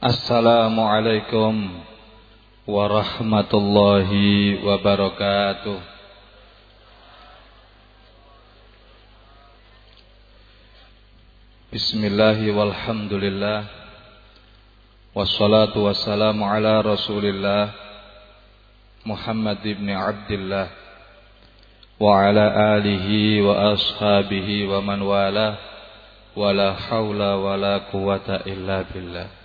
Assalamualaikum warahmatullahi wabarakatuh. Bismillahi walhamdulillah. Wassalatu wassalamu ala rasulillah Muhammad ibn Abdillah wa ala alihi wa ashabihi wa man wala wa la hawla wa la quwata illa billah.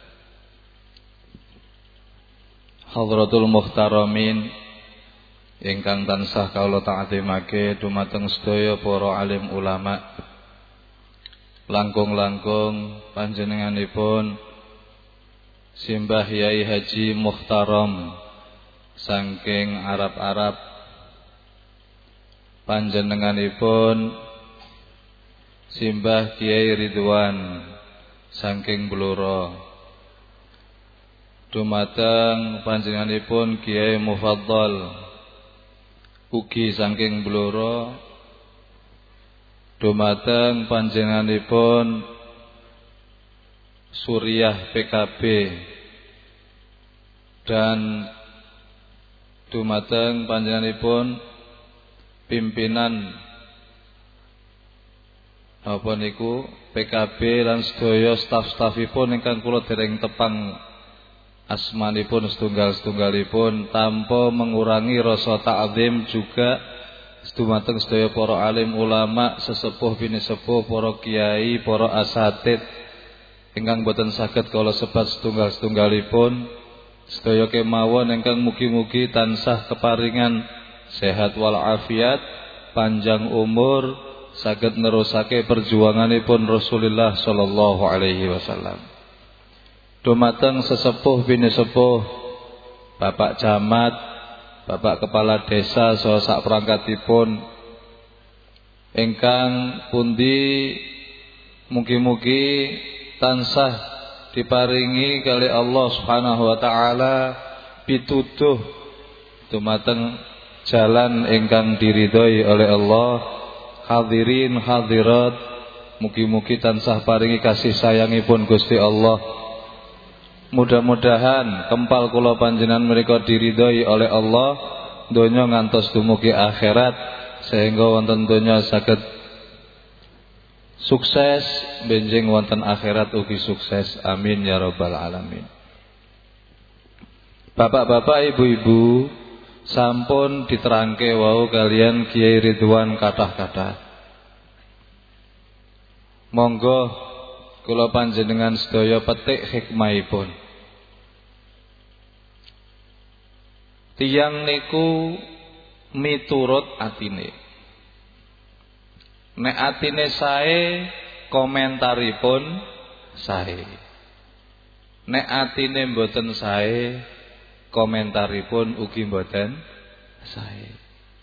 Hadratul Muhtaramin ingkang tansah kawula ta'zimake dumateng sedaya para alim ulama, langkung-langkung panjenenganipun Simbah Yai Haji Muhtaram saking Arab-Arab, panjenenganipun Simbah Kiai Ridwan saking Blora, dumateng panjenenganipun Kiai Mufaddal ugi saking Blora, dumateng panjenenganipun Suriah PKB, dan dumateng panjenenganipun pimpinan apa niku PKB lan sedaya staf-stafipun ingkang kula dereng tepang asmanipun setunggal-setunggalipun, tanpa mengurangi rasa ta'zim juga dumateng sedaya para alim ulama, sesepuh bini sepuh, para kiai, para asatid ingkang boten saged kala sebat setunggal-setunggalipun, sedaya kemawon ingkang mugi-mugi tansah keparingan sehat wal afiat, panjang umur, saged nerusake perjuanganipun Rasulullah sallallahu alaihi wasallam. Dumateng sesepuh bini sepuh, Bapak Camat, Bapak Kepala Desa saha sak perangkatipun ingkang pundi mugi-mugi tansah diparingi kali Allah Subhanahu wa taala pituduh dumateng jalan ingkang diridhoi oleh Allah. Hadirin hadirat, mugi-mugi tansah paringi kasih sayangipun Gusti Allah. Mudah-mudahan kempal kula panjenengan menika diridhoi oleh Allah donya ngantos dumugi akhirat, sehingga wonten donya saged sukses, benjing wonten akhirat ugi sukses. Amin ya rabbal alamin. Bapak-bapak, ibu-ibu, sampun diterangke wau kalian Kiai Ridwan kathah-kathah. Monggo kula panjenengan sedaya petik hikmahipun. Tiyang niku miturut atine. Nek atine sae, komentaripun sae. Nek atine mboten sae, komentaripun ugi mboten sae.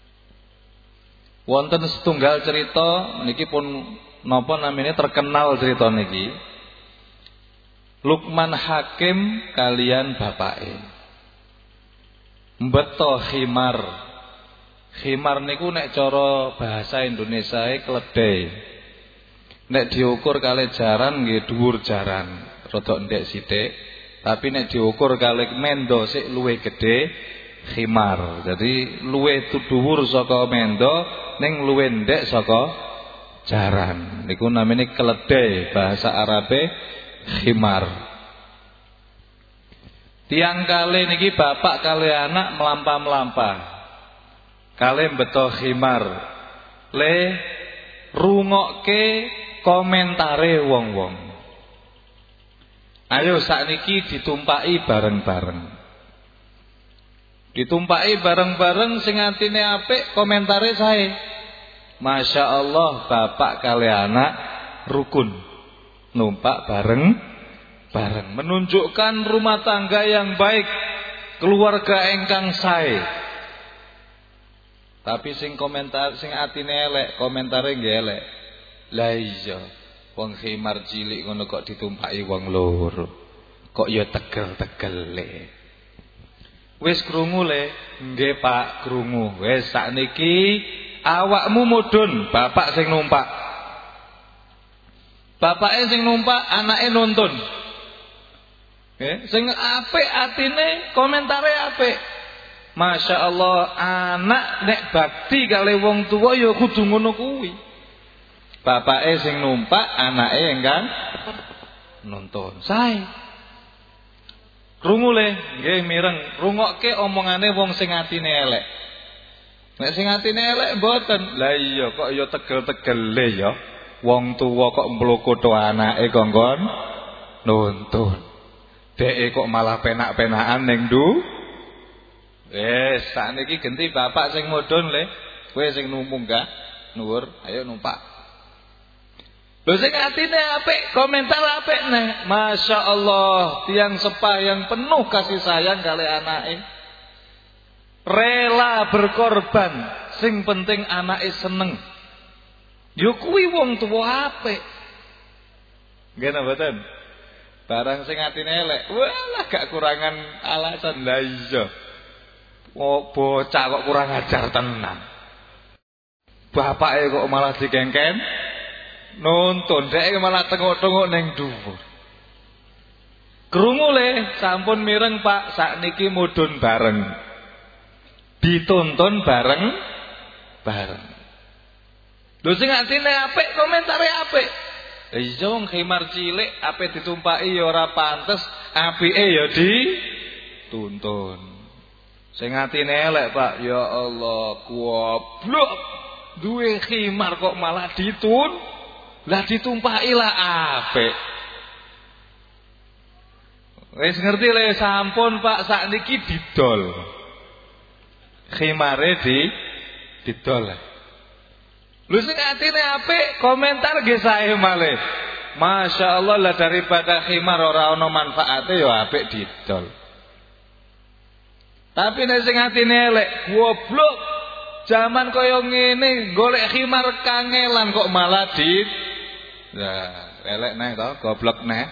Wonten setunggal cerita niki pun napa namine terkenal cerita niki. Lukman Hakim kalian bapake mbeto khimar. Khimar niku nek cara bahasa Indonesia keledai. Nek diukur kali jaran nggih dhuwur jaran, rada ndek sithik. Tapi nek diukur kali mendo sik luwih gedhe khimar. Jadi luwih dhuwur saka mendo ning luwih ndek saka jaran. Niku namine keledai, bahasa Arabe khimar. Tiang kali niki bapak kali anak melampah-melampah, kali beto khimar, le rungokke komentare wong-wong. Ayo sakniki ditumpaki bareng-bareng. Ditumpaki bareng-bareng, sing atine apik komentare sae. Masya Allah, bapak kali anak rukun numpak bareng-bareng, menunjukkan rumah tangga yang baik, keluarga engkang sae. Tapi sing komentar, sing atine elek, komentare nggih elek. Lah iya, wong khimar cilik ngono kok ditumpaki wong loro. Kok ya tegel-tegele. Wis krungu le? Nggih Pak, krungu. Wis sakniki awakmu mudhun, bapak sing numpak. Bapake sing numpak, anake nuntun. Sing apik atine, komentare apik. Masya Allah, anak nek bakti kali wong tua ya kudu ngono kuwi. Bapake sing numpak, anake engkang nonton. Sae. Krungu le, nggih mireng, rungokke omongane wong sing atine elek. Nek sing atine elek mboten. Lah iya kok ya tegel-tegele ya. Wong tuwa kok mblokotho anake kongkon nuntun. Deke kok malah penak-penakan ning wis sakniki genti bapak sing mudhun le. Kowe sing munggah nuwur, ayo numpak. Lho sing atine apik, komentar apik neh. Masya Allah, tiang sepah yang penuh kasih sayang kali anake. Rela berkorban, sing penting anake seneng. Yo kuwi wong tuwa apik. Nggih napa mboten? Barang sing atine elek, walah gak kurangan alasan. Lah iya. Oh, bocah kok kurang ajar tenan. Bapake kok malah digengken nuntun, dhek malah tengok-tengok ning dhuwur. Krungu le, sampun mireng Pak, sakniki mudhun bareng. Dituntun bareng. Lho sing atine apik, komentare apik. Iya wong khimar cilik ape ditumpaki ya ora pantes, apike ya dituntun. Sing atine elek, Pak, ya Allah, goblok. Duwe khimar kok malah lah ditumpaki lah apik. Wis ngerti le sampun Pak, sakniki didol. Khimare didol. Lho sing atine apik, komentar nggih sae malih. Masya Allah lah daripada khimar ora ana manfaate ya apik didol. Tapi nek sing atine elek, goblok. Zaman kaya ngene golek khimar kangelan kok malah elek neh to, goblok neh.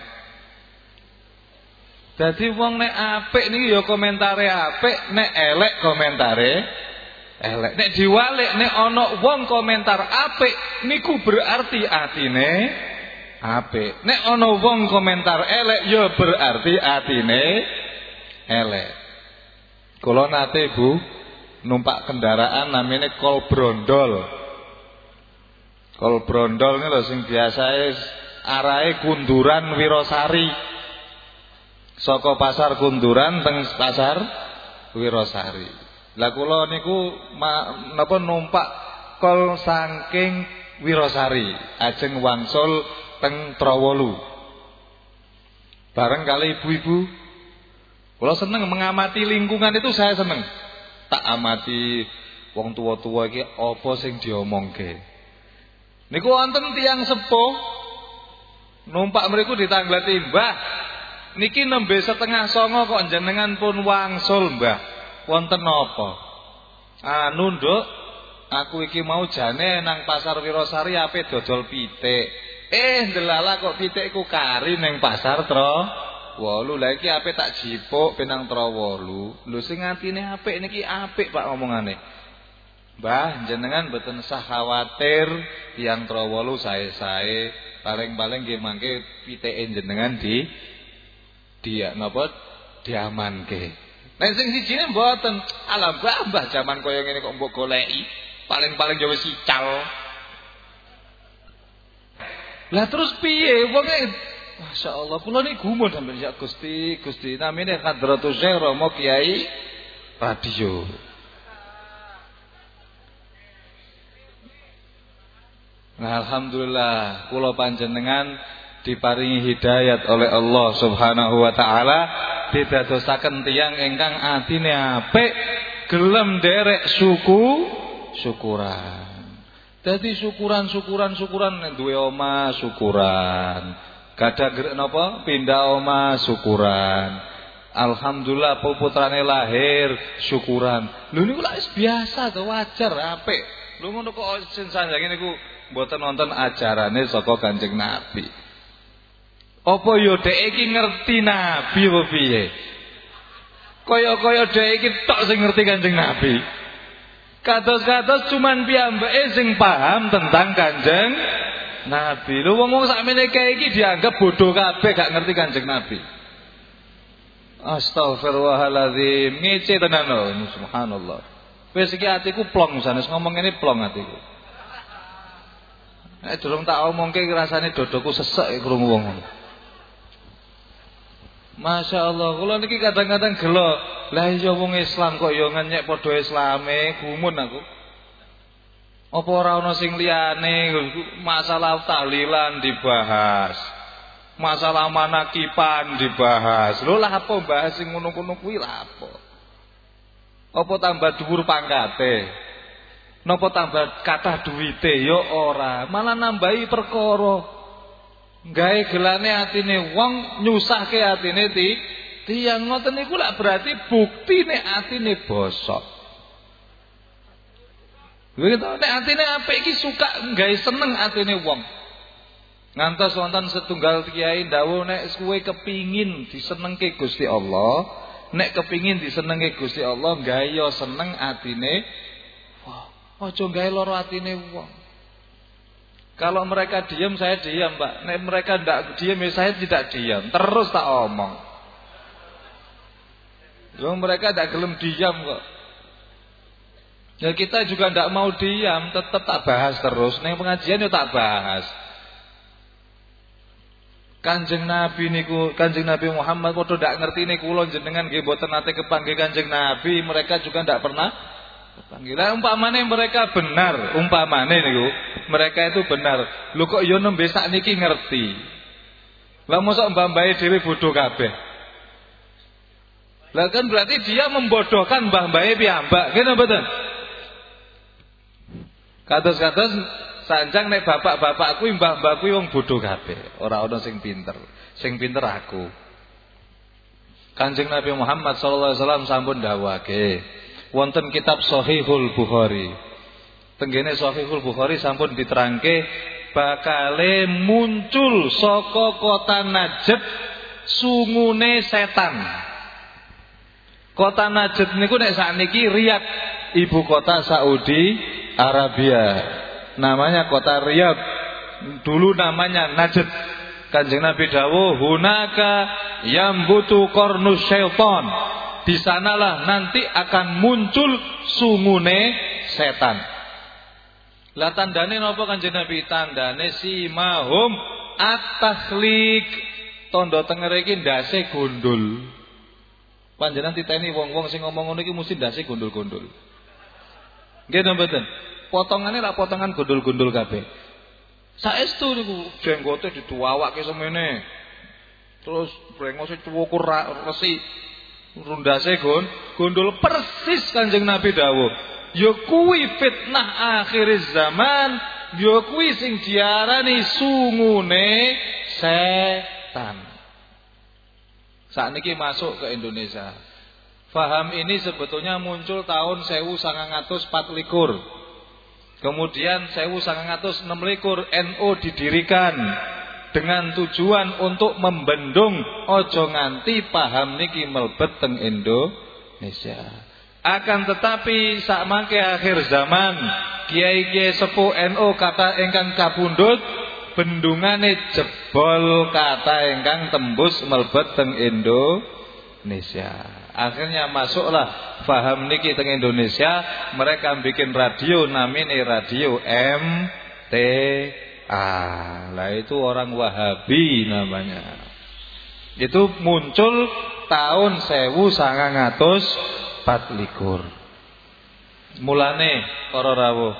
Dadi wong nek apik niki ya komentare apik, nek elek komentare elek. Nek diwalik nek ana wong komentar apik niku berarti atine apik. Nek ana wong komentar elek ya berarti atine elek. Kula nate Bu numpak kendaraan namanya kol brondol. Kol brondol ini lho sing biasae arahe Kunduran Wirosari. Saka pasar Kunduran teng pasar Wirosari. Lah kula niku napa numpak kol saking Wirosari, ajeng wangsul teng Trowolu. Bareng kali ibu-ibu. Kula seneng mengamati lingkungan itu, saya seneng. Tak amati wong tua-tua iki apa sing diomongke. Niku wonten tiyang sepuh numpak mriku ditangleti, "Mbah, niki nembe 8:30 kok jenengan pun wangsul, Mbah. Wonten napa?" "Anu, Nduk, aku iki mau jane nang pasar Wirosari ape dodol pitik. Ndelala kok pitikku kari ning pasar Trowolu. Lah iki ape tak jipuk penang Trowolu. Lho sing atine apik niki apik Pak omongane. Mbah, jenengan mboten usah khawatir, tiyang Trowolu sae-sae, paling-paling nggih mangke pitike jenengan diamanke. Nek sing sijine mboten, alah Mbah jaman kaya ngene kok mbok goleki, paling-paling ya wis ical. Lah terus piye wonge? Masya Allah, kula niki gumun sampeyan ya Gusti, namine Hadratus Syekh Romo Kiai Radio. Nah, alhamdulillah kula panjenengan diparingi hidayat oleh Allah Subhanahu wa taala, didadosaken tiyang ingkang atine apik, gelem nderek syukuran. Dadi syukuran nek duwe omah syukuran. Gadah napa pindah omah syukuran. Alhamdulillah putrane lahir syukuran. Lho niku lak biasa to, wajar apik. Lho ngono kok sing sanjang niku mboten wonten ajarane saka Kanjeng Nabi. Apa ya dhek iki ngerti Nabi apa piye? Kaya-kaya dhek iki tok sing ngerti Kanjeng Nabi. Kados-kados cuman piyambake sing paham tentang Kanjeng Nabi. Lho wong-wong sakmene kae iki dianggap bodoh kabeh gak ngerti Kanjeng Nabi. Astagfirullahaladzim, ngece tenan lho, subhanallah. Wis iki atiku plong sanes ngomong ngene plong atiku. Nek durung tak omongke rasane dodoku sesek krungu wong ngono. Masya Allah, kula niki kadang-kadang gelo. Lah iya wong Islam kok ya ngenyek padha Islame, gumun aku. Apa ora ana sing liyane masalah tahlilan dibahas. Masalah manakipan dibahas. Lho lah apa bahas sing ngono-ngono kuwi lah apa? Apa tambah dhuwur pangkate? Napa tambah kathah duwite? Ya ora, malah nambahi perkara. Gawe gelane atine wong, nyusahke atine tiyang ngoten niku lak berarti buktine atine bosok. Lha nek atine apik iki suka gawe seneng atine wong. Ngantos wonten setunggal kiai dawuh nek kowe kepingin disenengke Gusti Allah, nek kepingin disenengke Gusti Allah, gawe yo seneng atine. Wah, aja gawe lara atine wong. Kalau mereka diam saya diam, Pak. Nek mereka ndak diam ya saya tidak diam. Terus tak omong. Yo mereka ndak gelem diam kok. Ya kita juga ndak mau diam, tetap tak bahas terus. Ning pengajian yo tak bahas. Kanjeng Nabi niku, Kanjeng Nabi Muhammad padha ndak ngertine kula jenengan nggih mboten nate kepanggih Kanjeng Nabi, mereka juga ndak pernah kepanggih. Lah umpamane mereka benar, umpamane niku, mereka itu benar. Lho kok ya nembe sakniki ngerti. Lah mosok mbah-mbahe dhewe bodoh kabeh. Lah kan berarti dia membodohkan mbah-mbahe piyambak, ngene mboten? Kados-kados sanjang nek bapak-bapak kuwi mbah-mbah kuwi wong bodoh kabeh, ora ana sing pinter. Sing pinter aku. Kanjeng Nabi Muhammad sallallahu alaihi wasallam sampun dawuhake wonten kitab Shahihul Bukhari. Tenggene Shahihul Bukhari sampun diterangke bakale muncul saka kota Najd sungune setan. Kota Najd niku nek sakniki Riyadh, ibu kota Saudi Arabia. Namanya kota Riyadh, dulu namanya Najd. Kanjeng Nabi dawuh, "Hunaka yambutu qarnus syaitan." Di sanalah nanti akan muncul sungune setan. Lah tandane napa Kanjeng Nabi? Tandane simahum at-takhliq. Tondo tengere iki ndase gondol. Panjenengan titeni wong-wong sing ngomong ngono iki mesti ndase gondol-gondol. Nggih napa mboten? Potongane rak potongan gondol-gondol kabeh. Saestu niku jenggote dituawake semene. Terus brengose cuwukur resi. Rundase gondol persis Kanjeng Nabi dawuh. Ya kuwi fitnah akhir zaman, ya kuwi sing diarani sungune setan. Sakniki masuk ke Indonesia. Faham ini sebetulnya muncul tahun 1924. Kemudian 1926 NU didirikan dengan tujuan untuk membendung ojo nganti paham niki melebet teng Indonesia. Akan tetapi sakmangke akhir zaman kiai-kiai sepuh NU kata ingkang kapundhut bendungane jebol kata ingkang tembus melebet teng Indonesia. Akhirnya masuklah faham niki teng Indonesia, mereka bikin radio namanya radio MTA. Lah itu orang Wahabi namanya. Itu muncul tahun 1924. Mulane para rawuh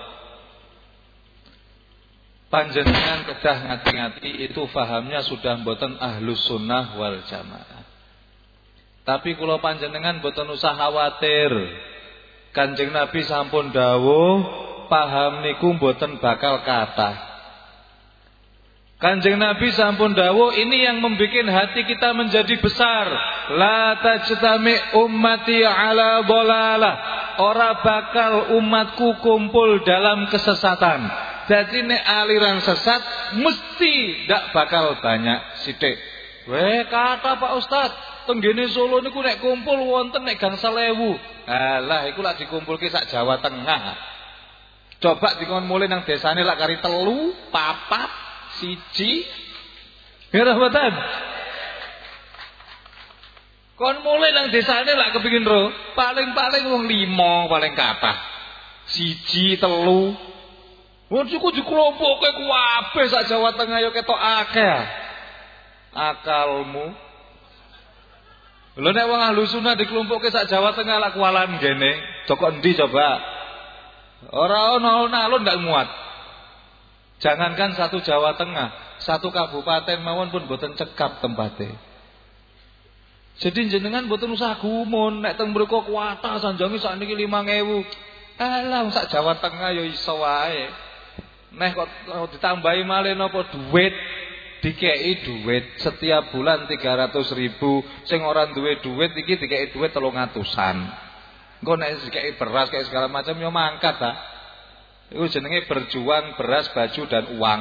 panjenengan kedah ngati-ngati itu fahamnya sudah mboten ahlus sunnah wal jamaah. Tapi kula panjenengan mboten usah khawatir. Kanjeng Nabi sampun dawuh, paham niku mboten bakal kathah. Kanjeng Nabi sampun dawuh, ini yang membuat hati kita menjadi besar. La tajtami ummati ala dhalalah. Ora bakal umatku kumpul dalam kesesatan. Jadi nek aliran sesat mesti ndak bakal banyak sithik. Weh kata Pak Ustaz, tenggene Solo niku nek kumpul wonten nek gangsal 1000. Alah iku lak dikumpulke sak Jawa Tengah. Coba dikon mulih nang desane lak kari 3, 4, 1. Ya rahmatan. Kon mulai nang desane lak kepengin ro, paling-paling wong 5 paling kathah. 1, 3. Wong suku dikelompokke kabeh sak Jawa Tengah ya ketok akeh. Akalmu. Lho nek wong ahlu sunah dikelompokke sak Jawa Tengah lak kualan gene, joko endi coba? Ora ono alun-alun ndak muat. Jangankan satu Jawa Tengah, satu kabupaten mawon pun boten cekap tempate. Jadi jenengan boten usah gumun nek teng mriko kuwata sanjange sakniki 5.000. Alah sak Jawa Tengah ya iso wae. Nek kok ditambahi malih napa duit, dikeki duit setiap bulan 300.000. Sing ora duwe duit iki dikeki duit 300-an. Engko nek dikeki beras kayak segala macam yo mangkat ta. Iku jenenge berjuang beras, baju dan uang.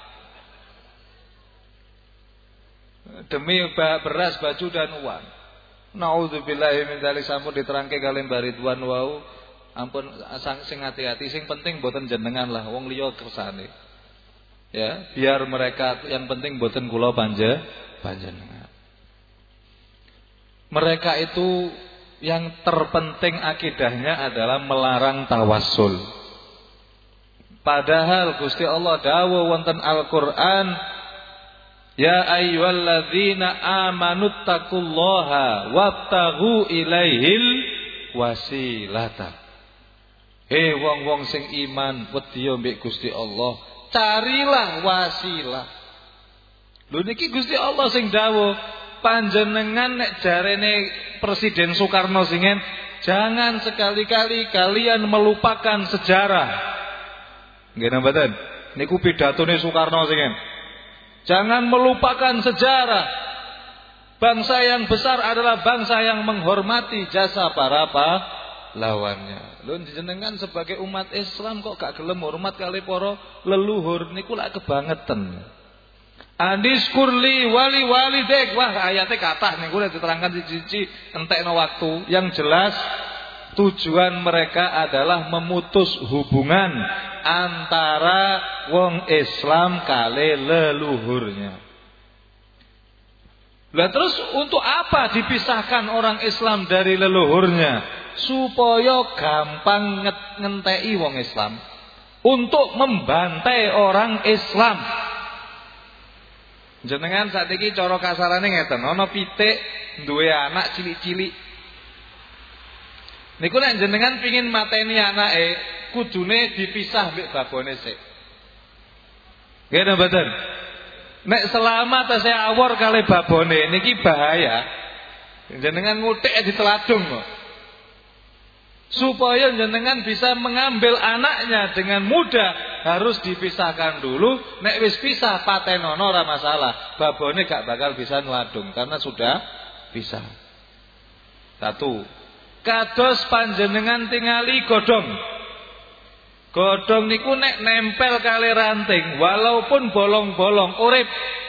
Demi beras, baju dan uang. Nauzubillahi min dzalik, sampun diterangke kalih Mbah Ridwan wau. Ampun sing hati-hati, sing penting boten jenengan lah, wong liya kersane. Ya, biar mereka, yang penting boten kula panjenengan. Mereka itu yang terpenting akidahnya adalah melarang tawassul. Padahal Gusti Allah dawuh wonten Al-Qur'an, ya ayyuhalladzina amanuttaqullaha wabtaghu ilaihil wasilata. Wong-wong sing iman wedya mbek Gusti Allah, carilah wasilah. Lho niki Gusti Allah sing dawuh, panjenengan nek jarene Presiden Soekarno singen, jangan sekali-kali kalian melupakan sejarah. Nggih mboten? Niku pidatone Soekarno singen. Jangan melupakan sejarah. Bangsa yang besar adalah bangsa yang menghormati jasa para lawannya. Lho jenengan sebagai umat Islam kok gak gelem hormat kali para leluhur niku lak kebangetan. Andis kurli wali walidek. Wah ayatnya kathah niku lek diterangkan siji-siji entekno waktu. Yang jelas tujuan mereka adalah memutus hubungan antara wong Islam kali leluhurnya. Lah terus untuk apa dipisahkan orang Islam dari leluhurnya? Supaya gampang ngenteki wong Islam, untuk membantai orang Islam. Jenengan sakniki cara kasarane ngeten, ana pitik duwe anak cilik-cilik. Niku nek jenengan pengin mateni anake, kudune dipisah mbek babone sik. Nggih napa mboten? Nek selama tasih awor kali babone niki bahaya. Jenengan ngutik diteladung kok. Supaya jenengan bisa mengambil anaknya dengan mudah, harus dipisahkan dulu. Nek wis pisah patenono ora masalah. Babone gak bakal bisa nladung karena sudah pisah. Satu. Kados panjenengan tingali godhong. Godhong niku nek nempel kali ranting, walaupun bolong-bolong urip.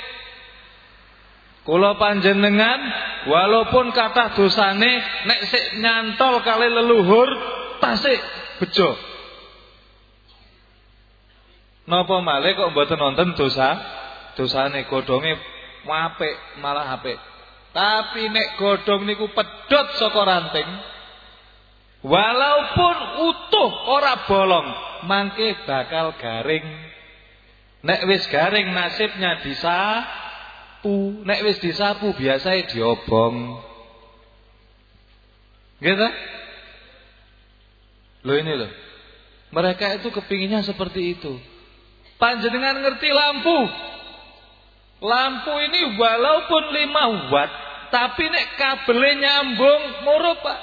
Kula panjenengan walaupun kathah dosane, nek sik nyantol kali leluhur tasik bejo. Napa malih kok mboten nonton dosane godhonge apik malah apik. Tapi nek godhong niku pedhot saka ranting, walaupun utuh ora bolong, mangke bakal garing. Nek wis garing nasibnya disapu, nek wis disapu biasanya diobong. Gitu? Loh ini loh. Mereka itu kepinginnya seperti itu. Panjenengan ngerti lampu. Lampu ini walaupun 5 watt, tapi nek kabelnya nyambung murup Pak.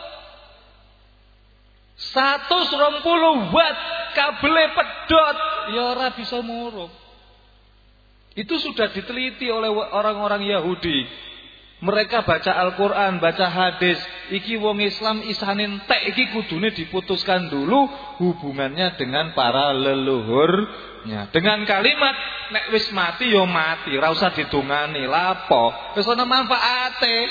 120 watt kabelnya pedot, ya ora bisa murup. Itu sudah diteliti oleh orang-orang Yahudi. Mereka baca Al-Quran, baca hadis. Iki wong Islam isanin tek iki kudune diputuskan dulu hubungannya dengan para leluhurnya. Dengan kalimat nek wis mati yo mati, ora usah didungani. Lapo? Wis ana manfaate.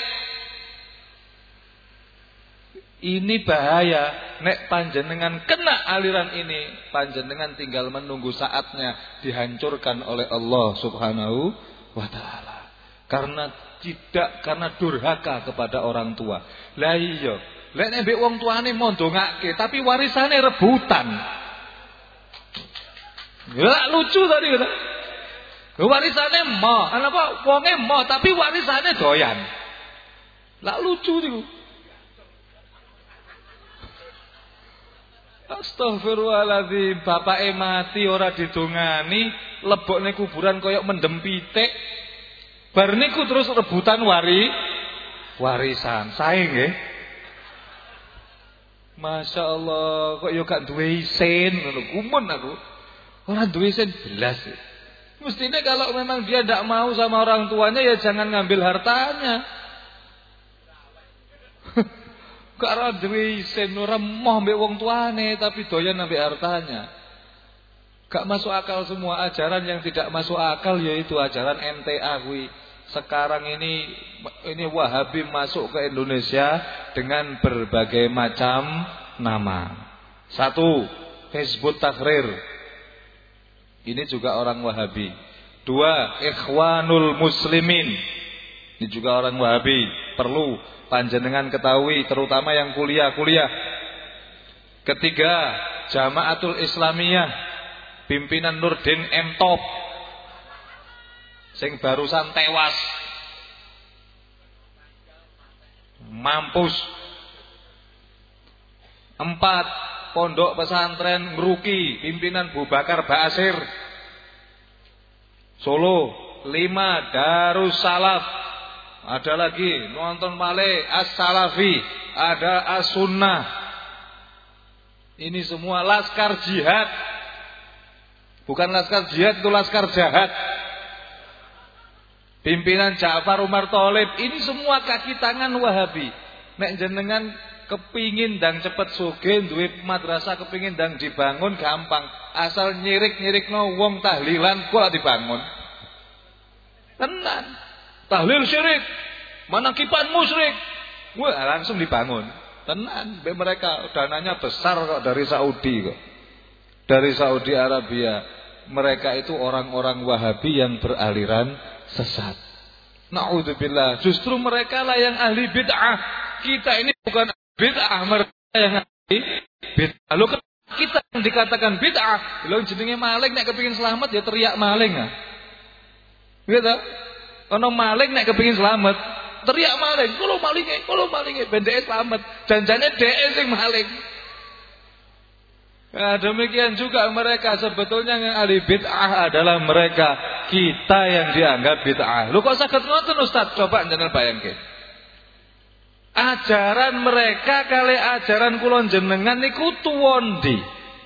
Ini bahaya. Nek panjenengan kena aliran ini, panjenengan tinggal menunggu saatnya dihancurkan oleh Allah Subhanahu wa ta'ala. karena durhaka kepada orang tua. Lah iya, lek nek mbek wong tuane mau ndongake tapi warisane rebutan. Ya lucu tadi kata. Warisane mo, apa wonge mo tapi warisane doyan. Lah lucu niku. Astagfirullahaladzim, bapake mati ora didongani, lebokne kuburan koyok mendem pitik. Bar niku terus rebutan warisan. Sae nggih. Masya Allah, kok yo gak duwe isin ngono, gumun aku. Ora duwe isin belas. Mestinya kalau memang dia ndak mau sama orang tuanya ya jangan ngambil hartanya. Karo duwe isin ora moh mbek wong tuane tapi doyan ambek hartanya. Gak masuk akal semua. Ajaran yang tidak masuk akal yaitu ajaran MTA kuwi. Sekarang ini Wahabi masuk ke Indonesia dengan berbagai macam nama. 1, Hizbut Tahrir. Ini juga orang Wahabi. 2, Ikhwanul Muslimin. Ini juga orang Wahabi. Perlu panjenengan ketahui, terutama yang kuliah. 3, Jamaatul Islamiyah, pimpinan Nurdin M. Top, sing barusan tewas, mampus. 4, Pondok Pesantren Ngruki, pimpinan Bu Bakar Ba'asir, Solo. 5, Darus Salaf. Ada lagi nonton malih As-Salafi, ada As-Sunnah. Ini semua laskar jihad. Bukan laskar jihad, itu laskar jahat. Pimpinan Ja'far Umar Thalib, ini semua kaki tangan Wahabi. Nek jenengan kepingin dang cepet sugih, duwe madrasah kepingin dang dibangun gampang. Asal nyirik-nyirikno wong tahlilan kok dibangun. Tenan. Tahlil syirik, manakipan musyrik, wah langsung dibangun. Tenan, mereka dananya besar kok dari Saudi kok. Dari Saudi Arabia. Mereka itu orang-orang Wahabi yang beraliran sesat. Na'udzubillah. Justru mereka lah yang ahli bid'ah. Kita ini bukan bid'ah, mereka yang ahli bid'ah. Lalu kita yang dikatakan bid'ah, lalu jenenge maling nek kepengin selamat ya teriak maling ah. Gitu. Ono maling nek kepengin selamat, teriak maling, kalau malinge ben dhek selamat, janjane dhek sing maling. Nah, demikian juga mereka sebetulnya yang ahli bid'ah adalah mereka, kita yang dianggap bid'ah. Lho kok saged ngoten Ustaz? Coba jenengan bayangke. Ajaran mereka kali ajaran kula jenengan niku tuwa ndi?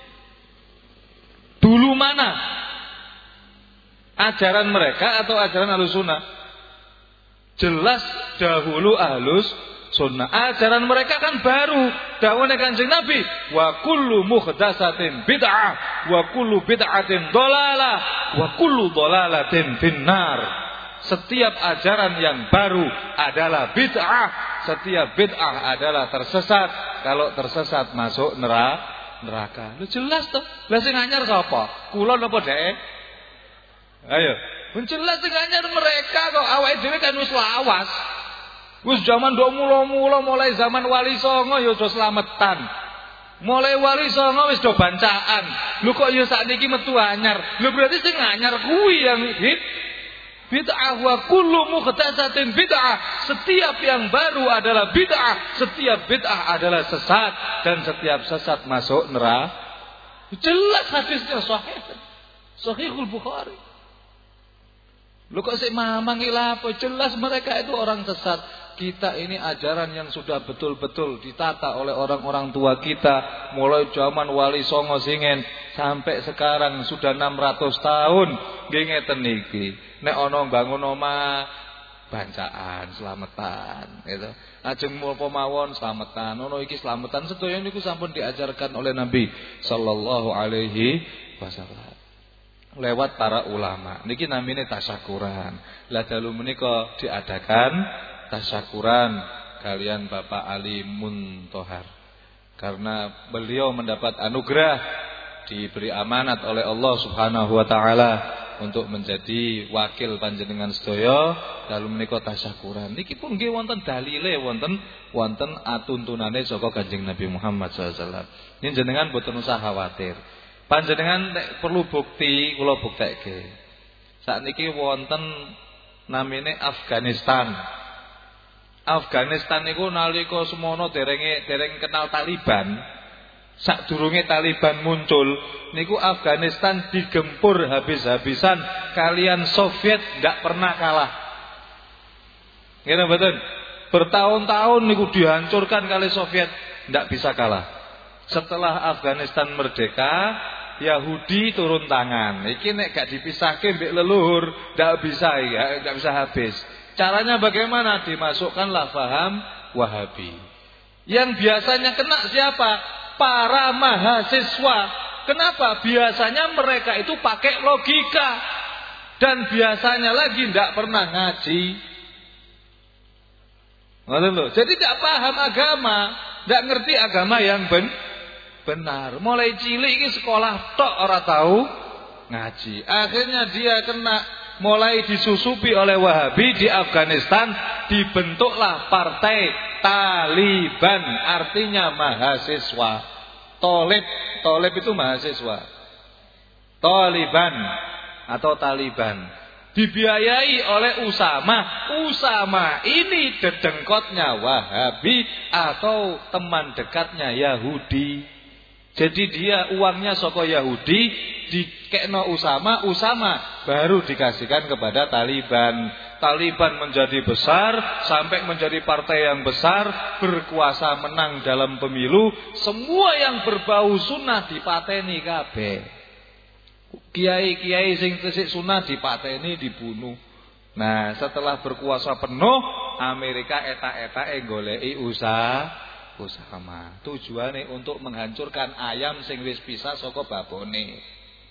Dulu mana? Ajaran mereka atau ajaran Ahlus Sunnah? Jelas dahulu Ahlus Sunnah. Ajaran mereka kan baru. Dawuhne Kanjeng Nabi, wa kullu muhdatsatin bid'ah, wa kullu bid'atin dhalalah, wa kullu dhalalatin finnar. Setiap ajaran yang baru adalah bid'ah, setiap bid'ah adalah tersesat. Kalau tersesat masuk neraka. Lu jelas toh. Lah sing anyar sapa? Kula napa dhek? Ayo, jelas sing anyar mereka kok, awake dhewe kan wis lawas. Wis zaman ndok mula-mula mulai zaman Wali Songo ya do slametan. Mulai Wali Songo wis do bancaan. Lho kok ya sakniki metu anyar. Lho berarti sing anyar kuwi yang bid'ah. Wa kullu muhdatsatin bid'ah. Setiap yang baru adalah bid'ah, setiap bid'ah adalah sesat dan setiap sesat masuk neraka. Jelas hadisnya sahih. Sahihul Bukhari. Lu kok sik mamang ilapo? Jelas mereka itu orang sesat. Kita ini ajaran yang sudah betul-betul ditata oleh orang-orang tua kita. Mulai zaman Wali Songo Singen sampai sekarang sudah 600 tahun. Nggih ngeten niki. Nek ana bangun omah bancaan slametan gitu. Ajeng menapa mawon slametan. Ono iki slametan sedaya niku sampun diajarkan oleh Nabi sallallahu alaihi wasallam. Lewat para ulama. Niki namine tasyakuran. Lah dalu menika diadakan tasyakuran kalian Bapak Ali Muntohar. Karena beliau mendapat anugerah, diberi amanat oleh Allah Subhanahu wa taala untuk menjadi wakil panjenengan sedaya dalu menika tasyakuran. Niki pun nggih wonten dalile, wonten atuntunane saka Kanjeng Nabi Muhammad SAW. Yen jenengan boten usah khawatir. Panjenengan nek perlu bukti kula buktekke. Sakniki wonten namine Afghanistan. Afghanistan niku nalika semono dereng kenal Taliban. Sadurunge Taliban muncul niku Afghanistan digempur habis-habisan kalian Soviet ndak pernah kalah. Ngene mboten? Bertahun-tahun niku dihancurkan kali Soviet ndak bisa kalah. Setelah Afghanistan merdeka, Yahudi turun tangan. Iki nek gak dipisahke mbek leluhur ndak bisa ya, ndak bisa habis. Caranya bagaimana? Dimasukkanlah paham Wahabi. Yang biasanya kena siapa? Para mahasiswa. Kenapa? Biasanya mereka itu pakai logika. Dan biasanya lagi tidak pernah ngaji. Jadi tidak paham agama. Tidak ngerti agama yang benar. Mulai cilik ini sekolah tok ora tahu ngaji. Akhirnya dia kena. Mulai disusupi oleh Wahabi di Afghanistan. Dibentuklah partai Taliban, artinya mahasiswa. Tolib itu mahasiswa. Taliban atau Taliban. Dibiayai oleh Usama ini dedengkotnya Wahabi atau teman dekatnya Yahudi. Jadi dia uangnya saka Yahudi dikekno Usama baru dikasihkan kepada Taliban. Taliban menjadi besar sampai menjadi partai yang besar, berkuasa menang dalam pemilu, semua yang berbau sunnah dipateni kabeh. Kiai-kiai sing tesik sunnah dipateni, dibunuh. Nah, setelah berkuasa penuh, Amerika etak-etake goleki Usama. Tujuane untuk menghancurkan ayam sing wis pisah saka babone.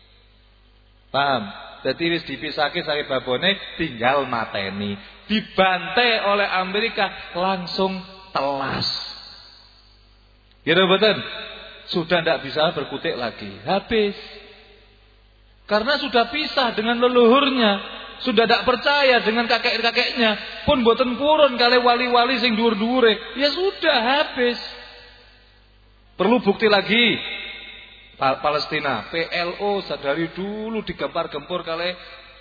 Paham? Jadi wis dipisahke saka babone tinggal mateni. Dibantai oleh Amerika langsung telas. Gitu betul? Sudah tidak bisa berkutik lagi. Habis. Karena sudah pisah dengan leluhurnya. Sudah tidak percaya dengan kakek-kakeknya. Pun boten purun kali wali-wali sing dhuwur-dhuwure. Ya sudah habis. Perlu bukti lagi. Palestina, PLO dari dulu digempar-gempur kali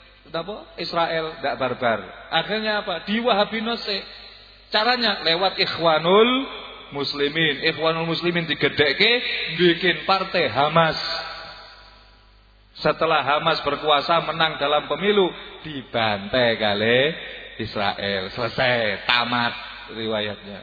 Israel, tidak barbar. Akhirnya apa? Diwahabinose. Caranya lewat Ikhwanul Muslimin digedhekke bikin partai Hamas. Setelah Hamas berkuasa menang dalam pemilu, dibantai kali Israel. Selesai, tamat riwayatnya.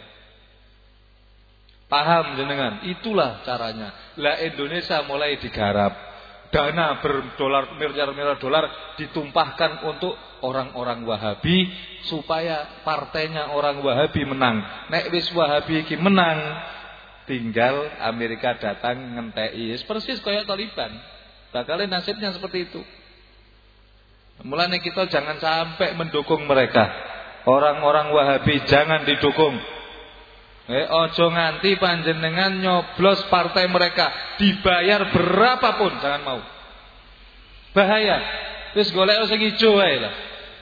Paham jenengan? Itulah caranya. Lah Indonesia mulai digarap. Dana miliar-miliar dolar ditumpahkan untuk orang-orang Wahabi supaya partainya orang Wahabi menang. Nek wis Wahabi iki menang, tinggal Amerika datang ngenteki. Persis kayak Taliban. Bakal nasibnya seperti itu. Mulanya kita jangan sampai mendukung mereka. Orang-orang Wahabi jangan didukung. Ojo nganti panjenengan nyoblos partai mereka, dibayar berapapun jangan mau. Bahaya. Wis golek sing ijo wae lah.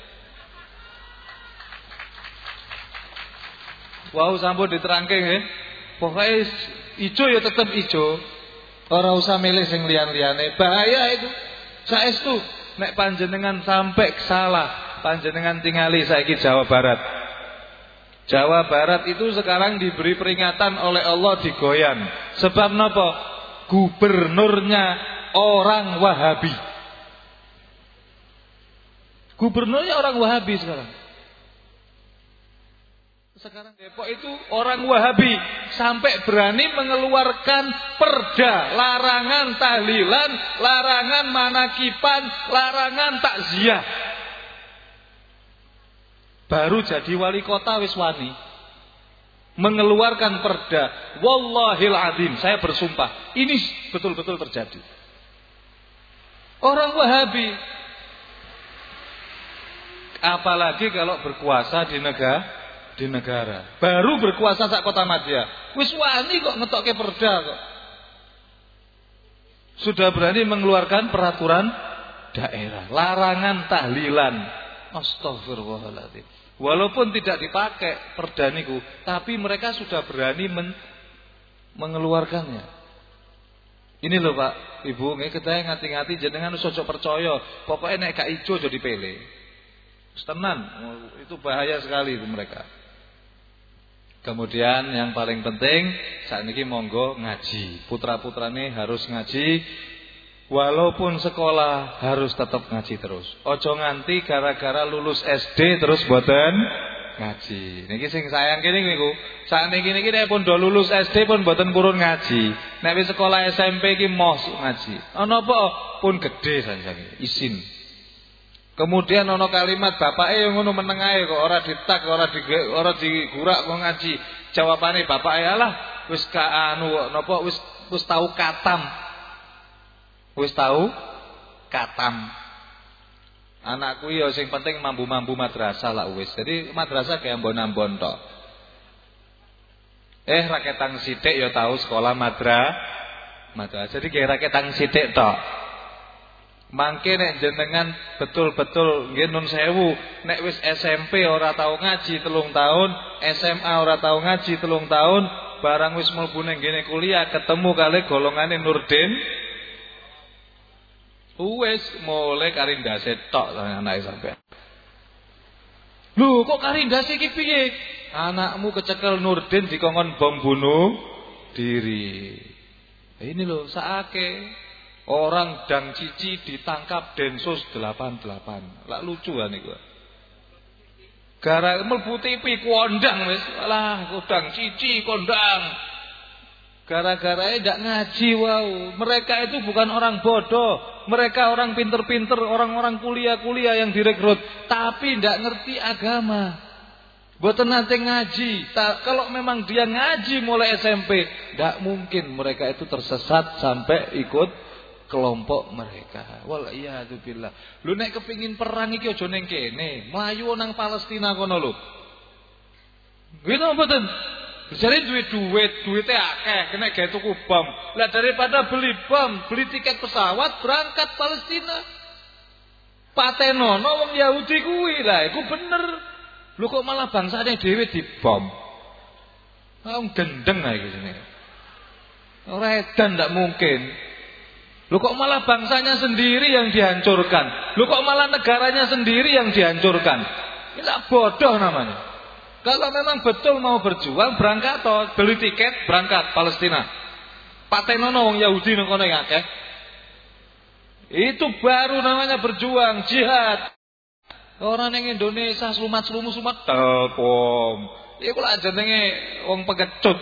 Wau sampun diterangke nggih. Pokoke ijo ya tetep ijo. Ora usah milih sing liyan-liyane. Bahaya itu. Saestu nek panjenengan sampai salah, panjenengan tingali saiki Jawa Barat. Jawa Barat itu sekarang diberi peringatan oleh Allah di Goyan. Sebab napa? Gubernurnya orang Wahabi. Gubernurnya orang Wahabi sekarang. Sekarang Depok itu orang Wahabi sampai berani mengeluarkan perda, larangan tahlilan, larangan manakipan, larangan takziah. Baru jadi wali kota wis wani mengeluarkan perda. Wallahil azim, saya bersumpah ini betul-betul terjadi. Orang Wahabi, apalagi kalau berkuasa di negara. Baru berkuasa sak kota Madya, wis wani kok ngetokke perda kok. Sudah berani mengeluarkan peraturan daerah. Larangan tahlilan. Astagfirullahaladzim. Walaupun tidak dipakai perda niku, tapi mereka sudah berani mengeluarkannya. Ini loh Pak, Ibu, nggih kedae ngati-ngati jenengan ojo percaya. Pokoke nek gak ijo aja dipilih. Tenan, itu bahaya sekali itu mereka. Kemudian yang paling penting saat ini monggo ngaji. Putra-putrane harus ngaji. Walaupun sekolah harus tetap ngaji terus. Ojo nganti gara-gara lulus SD terus boten ngaji. Niki sing sayang kene niku. Sakniki niki nek pun do lulus SD pun boten purun ngaji. Nek wis sekolah SMP iki moh ngaji. Ana apa pun gedhe sanjane isin. Kemudian ana kalimat bapake yang ngono meneng ae kok ora ditak, ora digurak kok ngaji. Jawabane bapake alah wis ka anu napa wis tau katam. Wis tahu katam. Anakku ya sing penting mambu-mambu madrasah lah wis. Jadi madrasah kayak ambon-ambon tok. Raketang sithik ya tahu sekolah madrasah. Jadi kayak raketang sithik tok. Mangke nek jenengan betul-betul nggih nun sewu, nek wis SMP ora tahu ngaji 3 tahun, SMA ora tahu ngaji 3 tahun, barang wis mlebu ning ngene kuliah ketemu kali golongane Nurdin. Wes mulai karindase tok anake sampean. Lho kok karindase iki piye? Anakmu kecekel Nurdin dikongkon bom bunuh diri. Ini loh saake orang dang cici ditangkap Densus 88. Lah lucu kan niku. Gara mlebu TV kondang wis. Alah kodang cici kondang. Gara-gara ndak ngaji wow. Mereka itu bukan orang bodoh. Mereka orang pinter-pinter, orang-orang kuliah-kuliah yang direkrut, tapi ndak ngerti agama. Boten nate ngaji. Kalau memang dia ngaji mulai SMP, ndak mungkin mereka itu tersesat sampai ikut kelompok mereka. Wal iyadu billah. Lu nek kepengin perang iki aja ning kene, mlayu nang Palestina kono lho. Gitu mboten? Jadi duitnya akeh, kena gawe tuku bom. Lah daripada beli bom, beli tiket pesawat berangkat Palestina. Patenono wong Yahudi kuwi lah, iku bener. Lho kok malah bangsane dhewe dibom. Wong gendeng ae iki jenenge. Ora edan ndak mungkin. Lho kok malah bangsanya sendiri yang dihancurkan. Lho kok malah negaranya sendiri yang dihancurkan. Ini bodoh namanya. Kalau memang betul mau berjuang, berangkat toh, beli tiket, berangkat Palestina. Patenono wong Yahudi nang kono akeh. Itu baru namanya berjuang, jihad. Orang yang Indonesia slumat-slumus-slumat telkom. Iku lak jenenge wong pengecut.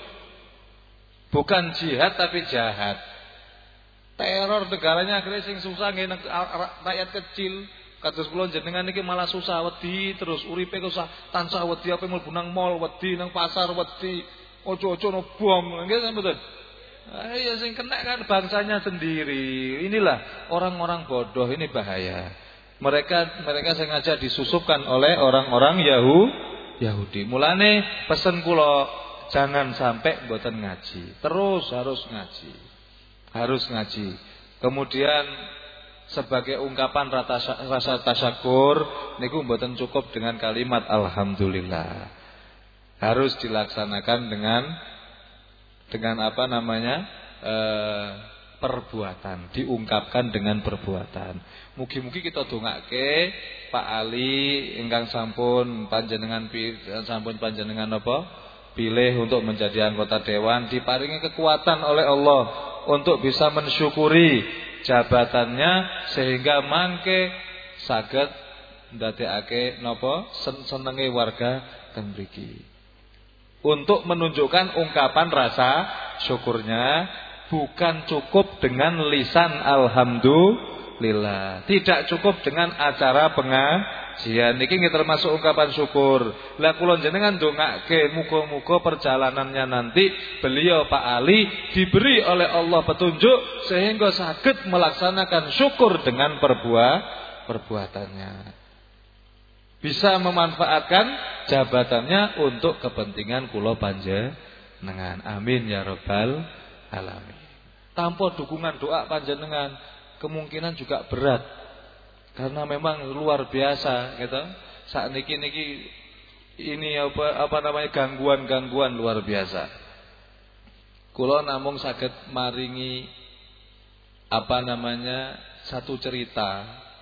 Bukan jihad tapi jahat. Teror negaranya akhirnya sing susah nggih rakyat kecil. Kados kula jenengan iki malah susah wedi terus uripe kok usah tansah wedi apa mlebu nang mall wedi nang pasar wedi ojo-ojo no bom nggih mboten. Ya sing kena kan bangsanya sendiri. Inilah orang-orang bodoh ini bahaya. Mereka sengaja disusupkan oleh orang-orang Yahudi. Mulane pesen kula jangan sampai mboten ngaji. Terus harus ngaji. Harus ngaji. Kemudian sebagai ungkapan rasa tasyakur niku mboten cukup dengan kalimat alhamdulillah. Harus dilaksanakan dengan apa namanya? Perbuatan, diungkapkan dengan perbuatan. Mugi-mugi kita dongake Pak Ali ingkang sampun panjenengan apa? Pilih untuk menjadi anggota dewan, diparingi kekuatan oleh Allah untuk bisa mensyukuri jabatannya sehingga mangke saged ndadekake napa senenge warga teng mriki. Untuk menunjukkan ungkapan rasa syukurnya bukan cukup dengan lisan alhamdulillah, tidak cukup dengan acara pengajian. Niki nggih termasuk ungkapan syukur. Lah kula jenengan ndongake muga-muga perjalanannya nanti beliau Pak Ali diberi oleh Allah petunjuk sehingga saged melaksanakan syukur dengan perbuatannya. Bisa memanfaatkan jabatannya untuk kepentingan kula panjenengan. Amin ya rabbal alamin. Tanpa dukungan doa panjenengan kemungkinan juga berat Karena memang luar biasa gitu. Saat niki ini apa namanya gangguan-gangguan luar biasa. Kula namung saged maringi apa namanya satu cerita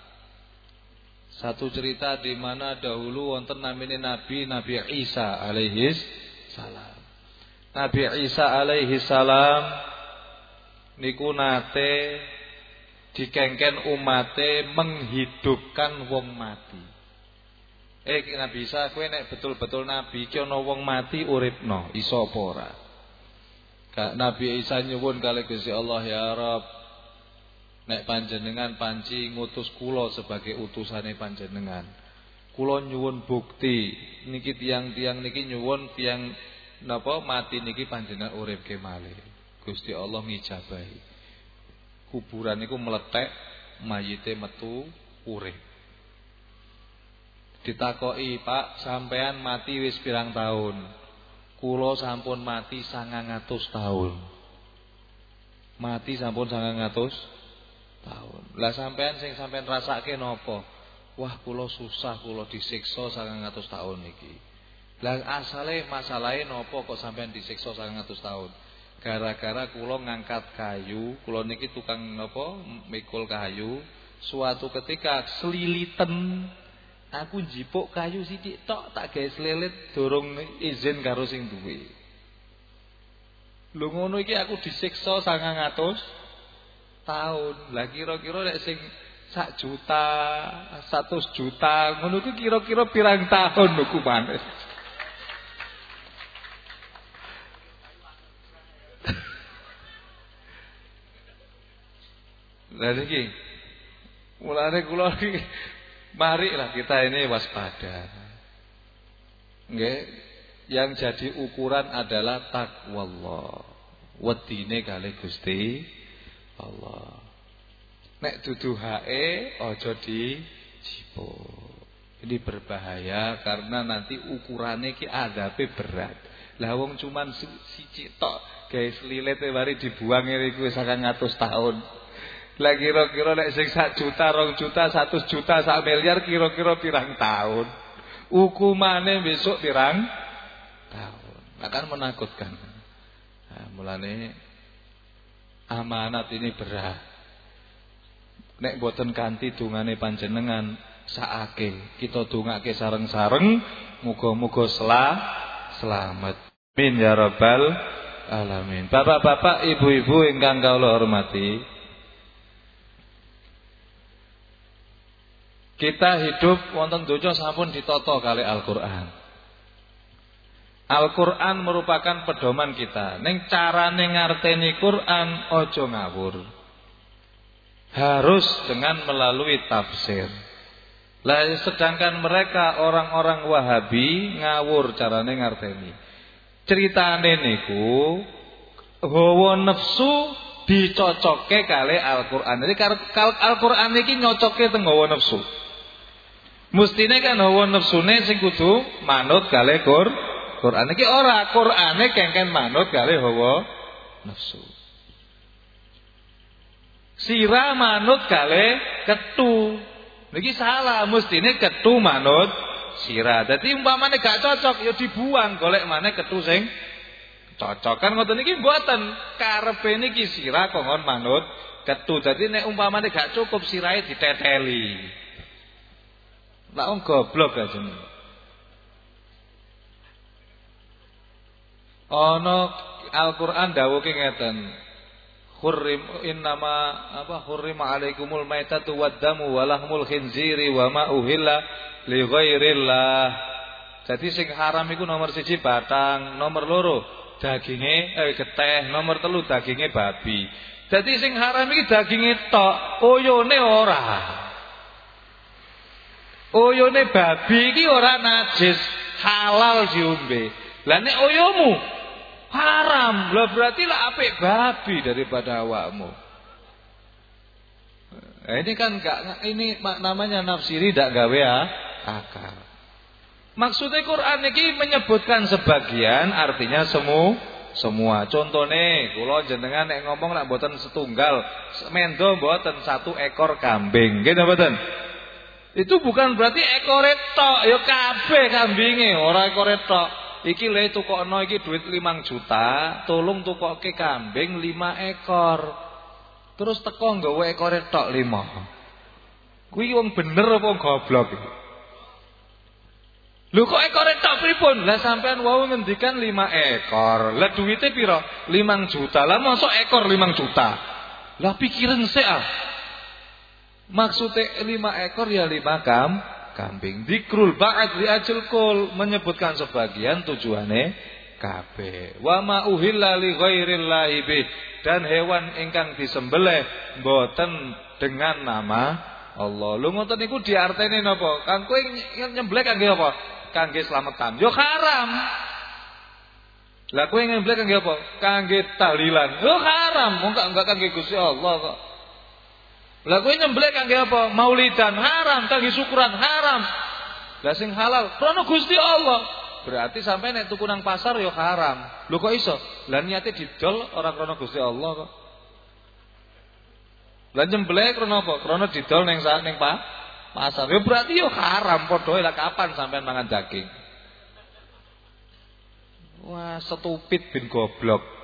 di mana dahulu wonten namine Nabi Isa alaihi salam. Nabi Isa alaihi salam niku nate dikengken umate menghidupkan wong mati. Nabi Isa kowe nek betul-betul nabi iki ana wong mati uripno, iso apa ora? Nabi Isa nyuwun kalih Gusti Allah, ya Rabb, nek panjenengan panci ngutus kula sebagai utusane panjenengan. Kula nyuwun bukti niki tiang-tiang niki nyuwun tiang napa mati niki panjenengan uripke malih. Gusti Allah ngijabahi. Kuburan niku meletek, mayite metu urip. Ditakoki, "Pak, sampean mati wis pirang tahun?" "Kula sampun mati 900 tahun." Mati sampun 900 tahun. Lah sampean sing sampean rasake napa? Wah, kula susah, kula disiksa 900 tahun niki. Lah asale masalahe napa kok sampean disiksa 900 tahun? Gara-gara kula ngangkat kayu, kula niki tukang napa mikul kayu, suatu ketika seliliten aku njipuk kayu sithik tok tak gawe selilit durung izin karo sing duwe. Lho ngono iki aku disiksa 900 tahun. Lah kira-kira nek sing 1 juta, 100 juta ngono ku kira-kira pirang tahun hukumane? Lah niki mulane kula iki marilah kita ini waspada. Nggih, yang jadi ukuran adalah taqwallah. Wedine kalih Gusti Allah. Nek dudu hae aja dijipuk. Ini berbahaya karena nanti ukurannya ki adabe berat. Lah wong cuman siji tok gawe slilite mari dibuang niku 900 tahun. Lah kira-kira nek sing 1 juta, 2 juta, 100 juta, 1 miliar kira-kira pirang tahun. Hukumane besok pirang tahun. Akan menakutkan. Nah, mulane amanat ini berat. Nek boten kanthi dungane panjenengan saake kita dongake sareng-sareng muga-muga selamat. Amin ya rabbal alamin. Bapak-bapak, ibu-ibu ingkang kula hormati, kita hidup wonten donya sampun ditata kalih Al-Qur'an. Al-Qur'an merupakan pedoman kita. Ning carane ngarteni Qur'an aja ngawur. Harus dengan melalui tafsir. Lah sedangkan mereka orang-orang Wahabi ngawur carane ngarteni. Ceritane niku hawa nafsu dicocokke kalih Al-Qur'an. Jadi Al-Qur'an iki nyocokke teng hawa nafsu. Mustine kan hawa nafsune sing kudu manut kalih Qur'an. Iki ora, Qur'ane kengken manut kalih hawa nafsu. Sira manut kalih ketu. Niki salah, mestine ketu manut sira. Dadi umpamane gak cocok ya dibuang, golek maneh ketu sing cocok. Kan ngoten niki mboten. Karepe niki sira kongkon manut ketu. Dadi nek umpamane gak cukup sirahe diteteli. Lah wong goblok aja. Ana Al-Qur'an dawuhe ngeten. Hurrima alaikumul maitatu waddamu walahmul khinziri wa ma uhilla li ghairillah. Jadi sing haram iku nomor 1 batang, nomor 2 daginge geteh, nomor 3 daginge babi. Jadi sing haram iki daginge tok, oyone ora. Oyone babi iki ora najis, halal diombe. Lah nek oyomu haram, lah berarti lah apik babi daripada awakmu. Nah, ini kan ini namanya nafsiri ndak gawe akal. Maksudnya Quran iki menyebutkan sebagian, artinya semua. Contone kula jenengan nek ngomong nek mboten setunggal, mendo mboten 1 ekor kambing. Nggih mboten? Itu bukan berarti ekore tok, ya kabeh kambinge, ora ekore tok. Iki le tukokno iki duit 5 juta, tolong tukokke kambing 5 ekor. Terus teko nggawa ekore tok 5. Kuwi wong bener apa goblok iki? Lho kok ekore tok pripun? Lah sampean wau ngendikan 5 ekor. Lah duwite pira? 5 juta. Lah mosok ekor 5 juta. Lah pikiran sik ah. Maksudnya 5 ekor ya 5 kambing. Dikrul ba'd li ajil kul, menyebutkan sebagian tujuane kabeh. Wa ma uhilla li ghairillahi bih, dan hewan ingkang disembelih mboten dengan nama Allah. Lho ngoten niku diarteni napa? Kang kowe nyembelih kangge apa? Kangge slametan. Yo haram. Lah kowe nyembelih kangge apa? Kangge tahlilan. Yo haram. Wong enggak kangge Gusti Allah kok. Lah kowe nyembelih kangge apa? Maulidan haram, kangge syukuran haram. Lah sing halal krana Gusti Allah. Berarti sampai nek tuku nang pasar ya haram. Lho kok iso? Lah niate didol ora krana Gusti Allah kok. Lah nyembelih krana apa? Krana didol ning pasar. Ya berarti ya haram padha. Lah kapan sampean mangan daging? Wah, stupid bin goblok.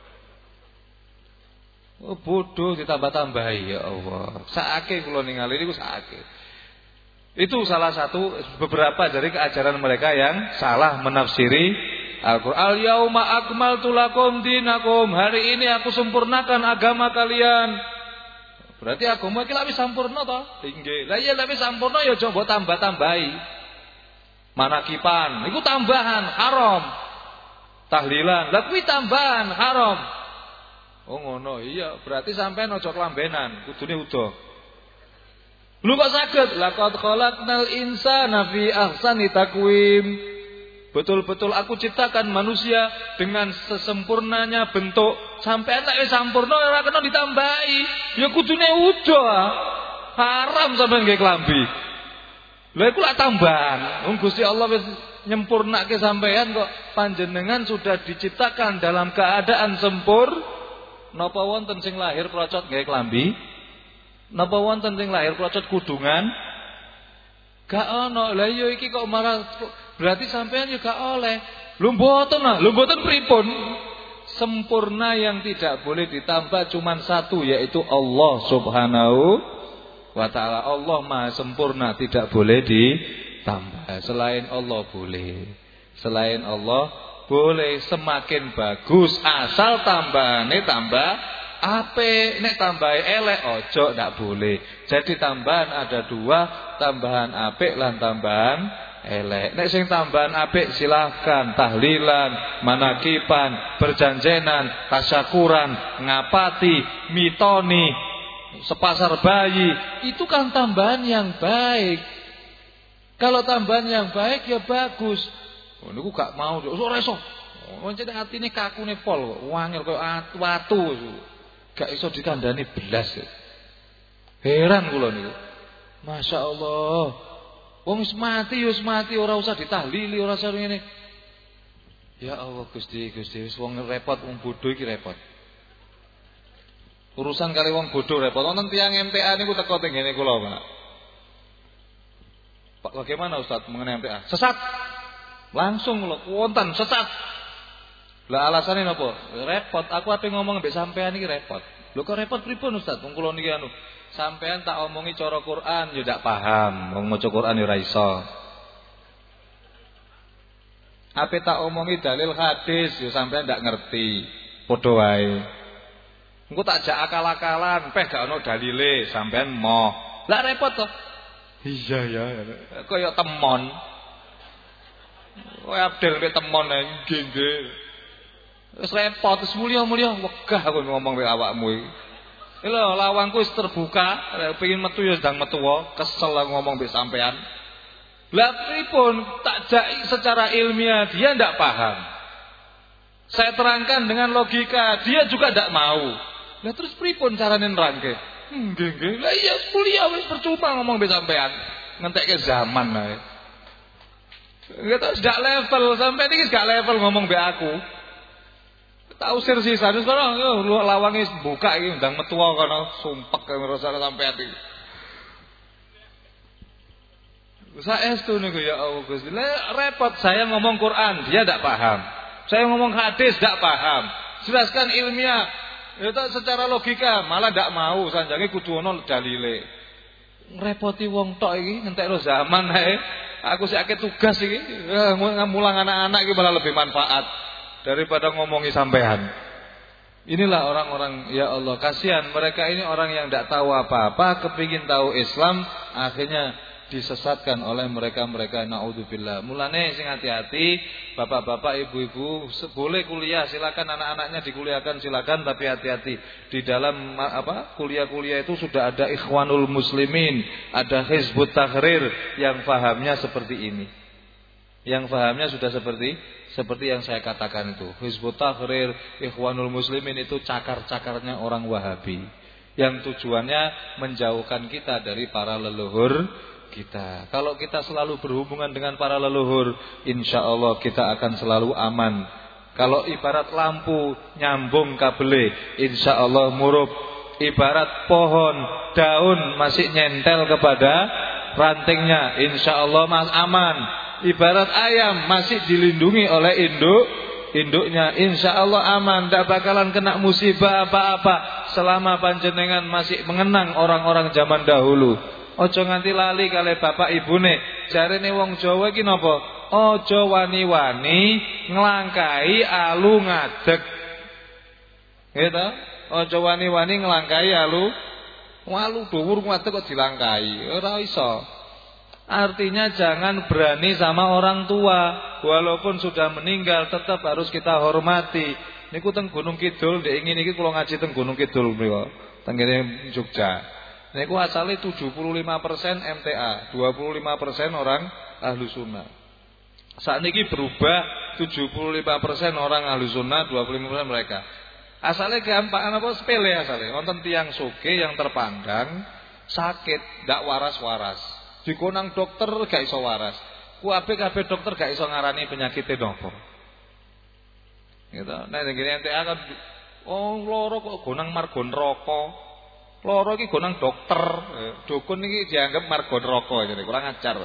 Oh bodoh ditambah-tambahi ya Allah. Saake kula ningali niku saake. Itu salah satu beberapa dari keajaran mereka yang salah menafsiri Al-Qur'an. Al-yauma akmaltu lakum dinakum. Hari ini aku sempurnakan agama kalian. Berarti agama iki lak wis sampurna to? Nggih. Lah iya lak wis sampurna ya aja mbok tambah-tambahi. Manakipan iku tambahan haram. Tahlilan lah kuwi tambahan haram. Oh ngono, iya, berarti sampean aja kelambenan, kudune udo. Lu kok saged? Laqad khalaqnal insana fi ahsani taqwim. Betul-betul aku ciptakan manusia dengan sesempurnanya bentuk. Sampean tak wis sampurna ora kena ditambahi. Ya kudune udo. Haram sampean nggih klambi. Lha iku lak tambahan. Wong Gusti Allah wis nyempurnake sampean kok panjenengan sudah diciptakan dalam keadaan sempurna. Napa wonten sing lahir procot gawe klambi? Napa wonten sing lahir procot kudungan? Gak ono. Lah iya iki kok marah berarti sampean ya gak oleh. Lho mboten lah, lho mboten pripun? Sempurna yang tidak boleh ditambah cuman satu, yaitu Allah Subhanahu wa taala. Allah Maha sempurna, tidak boleh ditambah. Selain Allah boleh. Selain Allah boleh, semakin bagus asal tambahane tambah apik. Nek tambahe elek ojo ndak boleh. Jadi tambahan ada 2, tambahan apik lan tambahan elek. Nek sing tambahan apik silahkan tahlilan, manakipan, berjanjenan, tasyakuran, ngapati, mitoni, sepasar bayi. Itu kan tambahan yang baik. Kalau tambahan yang baik ya bagus. Oh niku gak mau, ora iso. Pancen atine kakune pol, wangil koyo watu. Gak iso dikandani belas. Heran kula niku. Masya Allah. Wong wis mati ya wis mati, ora usah ditahlili, ora usah ngene. Ya Allah Gusti, wis wong repot, wong bodho iki repot. Urusan kali wong bodho repot. Wonten tiyang MTA niku teko teng ngene kula, Pak. Pak, bagaimana Ustaz mengenai MTA? Sesat. Langsung lho wonten sesat. Lah alasane napa? Repot. Aku ape ngomong mbek sampean iki repot. Lho kok repot pripun Ustaz? Wong kula niki anu, sampean tak omongi cara Quran ya ndak paham. Wong maca Quran ya ora iso. Ape tak omongi dalil hadis ya sampean ndak ngerti. Padha wae. Engko tak jak akal-akalan, peh gak ono dalile, sampean moh. Lah repot to. Iya ya, kaya temon. Kowe Abdel mek temon nggih. Wis repot, wis mulya-mulya wegah aku ngomong mek awakmu iki. Lho, lawangku wis terbuka, pengin metu ya ndang metu wae, kesel aku ngomong mek sampean. Lah pripun tak jaki secara ilmiah dia ndak paham. Saya terangkan dengan logika, dia juga ndak mau. Lah terus pripun carane nerangke? Nggih. Lah iya kuliah wis percuma ngomong mek sampean. Ngentekke zaman ae. Enggak tahu gak level sampai ini gak level ngomong be aku. Tahu usir sisa terus kalau lu lawangi buka iki ndang metu kono sumpek ngrasa sampai ati. Saestu niku ya Allah Gusti. Repot saya ngomong Quran, dia tidak paham. Saya ngomong hadis tidak paham. Jelaskan ilmiah, itu secara logika malah tidak mau. Sanjange kudu ono dalile. Ngrepoti wong tok iki ngentekno zaman ae. Aku sik akeh tugas iki. Mulang anak-anak iki malah lebih manfaat daripada ngomongi sampean. Inilah orang-orang, ya Allah, kasihan mereka ini orang yang tidak tahu apa-apa, kepingin tahu Islam, akhirnya disesatkan oleh mereka-mereka, naudzubillah. Mulane sing hati-hati, bapak-bapak, ibu-ibu, boleh kuliah, silakan anak-anaknya dikuliahkan, silakan, tapi hati-hati. Di dalam kuliah-kuliah itu sudah ada Ikhwanul Muslimin, ada Hizbut Tahrir yang fahamnya seperti ini. Yang fahamnya sudah seperti yang saya katakan itu. Hizbut Tahrir, Ikhwanul Muslimin itu cakar-cakarnya orang Wahabi, yang tujuannya menjauhkan kita dari para leluhur kita. Kalau kita selalu berhubungan dengan para leluhur, insya Allah kita akan selalu aman. Kalau ibarat lampu nyambung kabel, insya Allah murup. Ibarat pohon daun masih nyentel kepada rantingnya, insya Allah aman. Ibarat ayam masih dilindungi oleh induknya, insya Allah aman. Tidak bakalan kena musibah apa-apa selama panjenengan masih mengenang orang-orang zaman dahulu. Ojo nganti lali kali bapak ibune. Jarene wong Jawa iki napa? Ojo wani-wani nglangkai alu ngadeg. Gitu? Ojo wani-wani nglangkai alu dhuwur ngadeg kok dilangkai. Ora iso. Artinya jangan berani sama orang tua. Walaupun sudah meninggal tetap harus kita hormati. Niku teng Gunung Kidul, ndek ingin iki kula ngaji teng Gunung Kidul mriku, teng kene Jogja. Niku asale 75% MTA, 25% orang ahlu sunnah. Sakniki berubah 75% orang ahlu sunnah, 25% mereka. Asale gampang apa sepele asale. Wonten tiyang soge yang terpandang sakit, ndak waras-waras. Dikonang dokter gak iso waras. Kabeh dokter gak iso ngarani penyakite napa. Gitu. Nek ngene MTA kan loro kok gonang marga neraka. Loro iki gonang dokter, dukun iki dianggap marga neraka jare kurang ajar.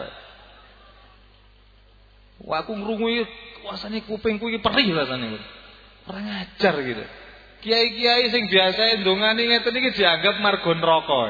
Wah aku ngrungu iki rasane kupingku iki perih rasane. Kurang ajar gitu. Kiai-kiai sing biasa ndongani ngeten iki dianggap marga neraka.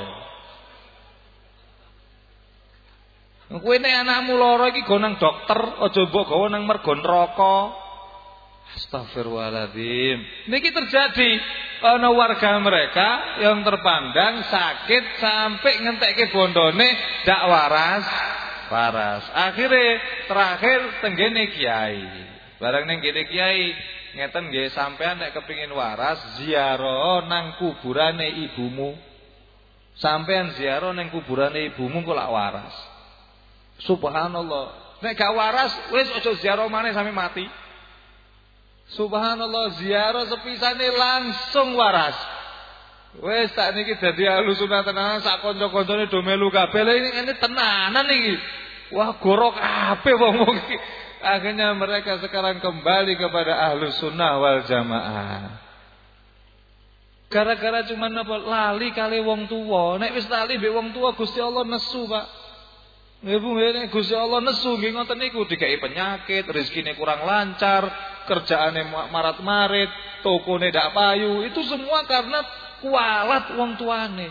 Kowe nek anakmu lara iki gonang dokter, aja mbok gawa nang marga neraka. Astagfirullahaladzim. Niki terjadi. Ana warga mereka yang terpandang sakit sampai ngentekke bondone ndak waras. Akhirnya terakhir tenggene kiai. Barang ning kene kiai ngeten nggih sampean nek kepengin waras ziarah nang kuburane ibumu. Sampean ziarah nang kuburane ibumu kok lak waras. Subhanallah. Nek gak waras wis aja ziarah maneh sampe mati. Subhanallah, ziarah sepisane langsung waras. Wes tak niki dadi ahlu sunnah tenanan, sak kanca-kancane do melu kabeh. Ini tenanan iki. Wah, goro kabeh wong-wong iki. Akhirnya mereka sekarang kembali kepada ahlu sunnah wal jamaah. Gara-gara cuman apa lali kali wong tuwa. Nek wis lali mbek wong tuwa Gusti Allah nesu, Pak. Nggih Bu, nek Gusti Allah nesu nggih ngoten niku dikai penyakit, rezekine kurang lancar, kerjaane marat-marit, tokone ndak payu, itu semua karena kualat wong tuane.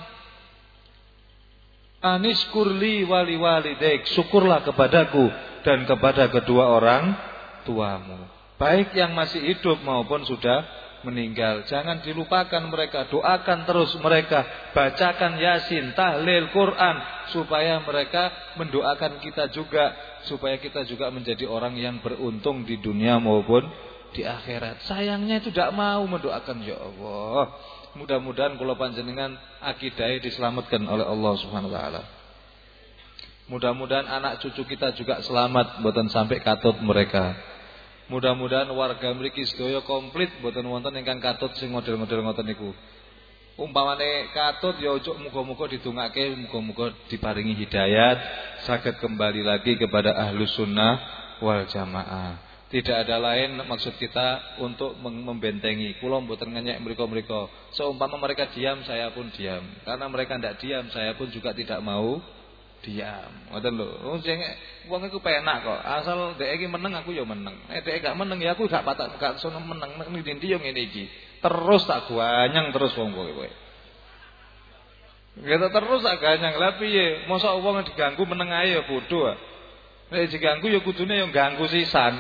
Aniskurli wali walidaik, syukurlah kepadaku dan kepada kedua orang tuamu, baik yang masih hidup maupun sudah meninggal. Jangan dilupakan mereka, doakan terus mereka, bacakan Yasin, tahlil, Quran, supaya mereka mendoakan kita juga, supaya kita juga menjadi orang yang beruntung di dunia maupun di akhirat. Sayangnya itu tidak mau mendoakan. Ya Allah, mudah-mudahan kula panjenengan akidahnya diselamatkan oleh Allah Subhanahu wa taala. Mudah-mudahan anak cucu kita juga selamat, mboten sampai katut mereka. Mudah-mudahan warga mriki sedaya komplit, mboten wonten ingkang katut sing model-model ngoten niku. Umpamane katut ya ojo muga-muga didongake, muga-muga diparingi hidayat, saged kembali lagi kepada ahlus sunnah wal jamaah. Tidak ada lain maksud kita untuk membentengi. Kula mboten ngenyek mriko-mriko. Seumpama mereka diam, saya pun diam. Karena mereka tidak diam, saya pun juga tidak mau diam. Ngoten lho. Wong iku penak kok. Asal dhek iki meneng aku ya meneng. Nek dhek gak meneng ya aku gak sono meneng ning ndi yo ngene iki. Terus tak ganyang terus wong kowe. Gitu terus tak ganyang. Lah piye? Mosok wong diganggu meneng ae ya bodho. Nek diganggu ya kudune ya ganggu sisan.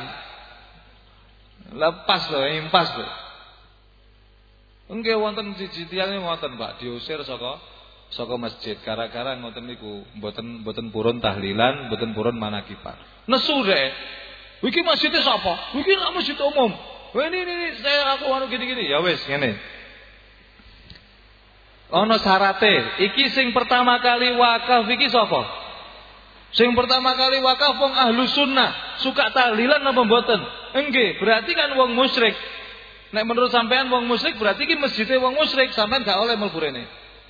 Lepas lho, impas lho. Nggih wonten siji tiyang ngoten, Pak, diusir saka masjid gara-gara ngoten niku mboten purun tahlilan, mboten purun manakipan. Nesu rek. Iki masjidnya sapa? Iki lak masjid umum. Wah ini saya aku anu gini-gini. Ya wis ngene. Ana syarate. Iki sing pertama kali wakaf iki sapa? Sing pertama kali wakaf wong Ahlus Sunnah, suka tahlilan apa mboten? Nggih, berarti kan wong musyrik. Nek menurut sampean wong musyrik berarti iki masjide wong musyrik, sampean gak oleh mlebu rene.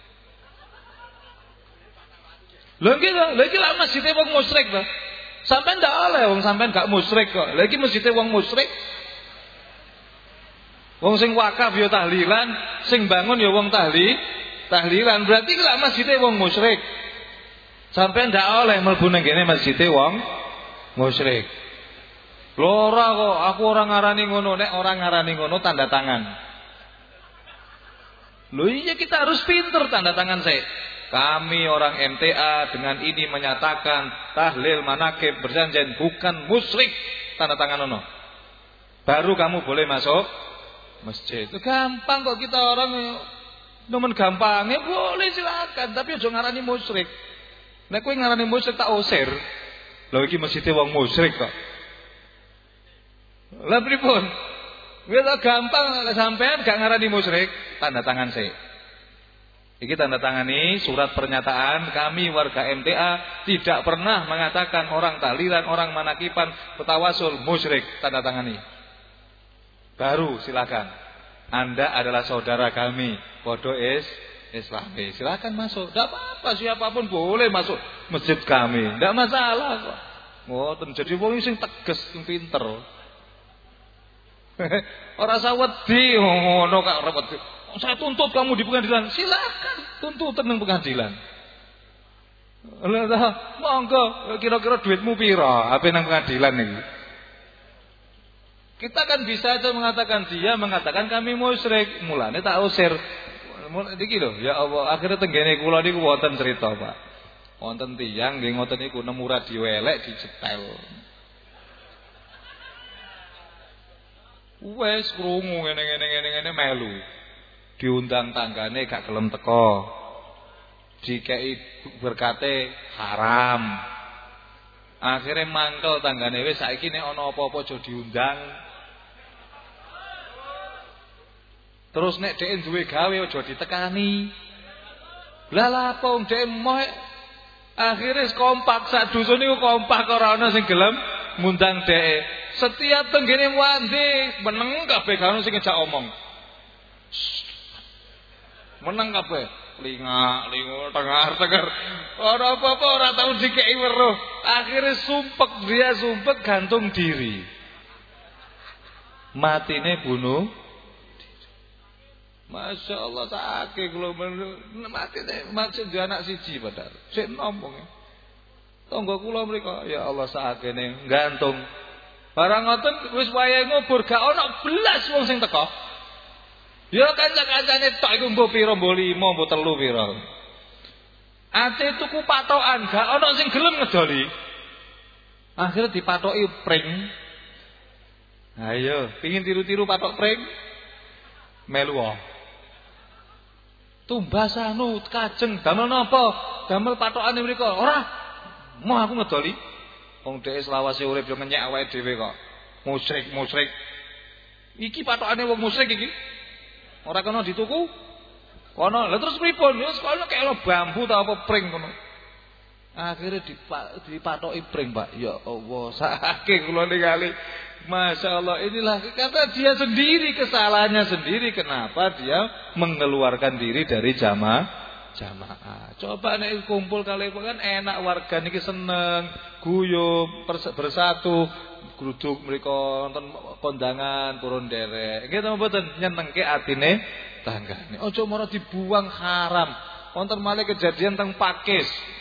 Lha iki lak masjide wong musyrik to. Sampean ndak oleh wong sampean gak musyrik kok. Lha iki masjide wong musyrik. Wong sing wakaf ya tahlilan, sing bangun ya wong tahlilan, berarti iki lak masjide wong musyrik. Sampean ndak oleh mlebu nang kene masjide wong musyrik. Lho ora kok, aku ora ngarani ngono, nek ora ngarani ngono tanda tangan. Lho iya kita harus pinter tanda tangan saya. Kami orang MTA dengan ini menyatakan tahlil manakib berjanjian bukan musyrik, tanda tangan ono. Baru kamu boleh masuk masjid. Itu gampang kok kita orang nemen gampangnya boleh silakan, tapi aja ngarani musyrik. Nek kowe ngarani musyrik tak usir. Lho iki masjide wong musyrik kok. Lah pripun? Wis gampang sampean gak ngarani musyrik, tanda tangan sik. Iki tanda tangani surat pernyataan kami warga MTA tidak pernah mengatakan orang tahlilan, orang manakipan, petawasul musyrik, tanda tangani. Baru silakan. Anda adalah saudara kami, podo Islami. Silakan masuk. Enggak apa-apa, siapapun boleh masuk masjid kami. Enggak masalah kok. Ngoten jadi wong sing tegas, sing pinter. Ora usah wedi ngono kak repot. Saya tuntut kamu di pengadilan. Silakan tuntut teng pengadilan. Lah monggo kira-kira duitmu pira ape nang pengadilan iki. Kita kan bisa aja mengatakan dia mengatakan kami musyrik, mulane tak usir. Iki lho, ya Allah, akhirnya tenggene kula niku wonten cerita, Pak. Wonten tiyang nggih ngoten niku nemu radio elek dicetel. Wes krungu ngene melu. Diundang tanggane gak gelem teko. Dikei berkate haram. Akhirnya mangkel tanggane wis saiki nek ana apa-apa aja diundang. Terus nek dhek duwe gawe aja ditekani. Lah apa wong dhek moh akhire kompak sak dusun niku kompak ora ana sing gelem ngundang dhek. Setiap tenggene wandi meneng kabeh gak ono sing ngejak omong. Meneng kabeh, linga tengah-tengah. Ora apa-apa ora tau dikeki weruh. Akhire dia sumpek gantung diri. Matine bunuh diri. Masya Allah sakit kula matine maksud anak siji padahal. Sik nompong. Tangga kula mriko ya Allah sakene gantung. Barang ngoten wis wayahe ngubur gak ana belas wong sing teko. Ya kanca-kancane tok iku mbok pira, mbok 5, mbok 3 pira. Ate tuku patokan gak ana sing gelem ngedoli. Akhire dipatoki pring. Ayo, pengin tiru-tiru patok pring. Melu wae. Tumbas anu kajeng damel napa? Damel patokane mriko. Ora. Mau aku ngedoli. Wong dhek selawase urip yo ngenyek awake dhewe kok. Musyrik. Iki patokane wong musyrik iki. Ora kena dituku. Kono. Lah terus pripun? Ya sekono kaya bambu ta apa pring kono. Akhire dipatoki pring, Pak. Ya Allah, sakake kula ningali. Masya Allah, inilah kata dia sendiri kesalahannya sendiri. Kenapa dia mengeluarkan diri dari jamaah? Coba nek kumpul kali kan enak warga niki seneng guyub bersatu gruduk mriko wonten kondangan purun derek nggih to mboten nyenengke atine tanggane aja mara dibuang haram wonten malih kejadian teng Pakis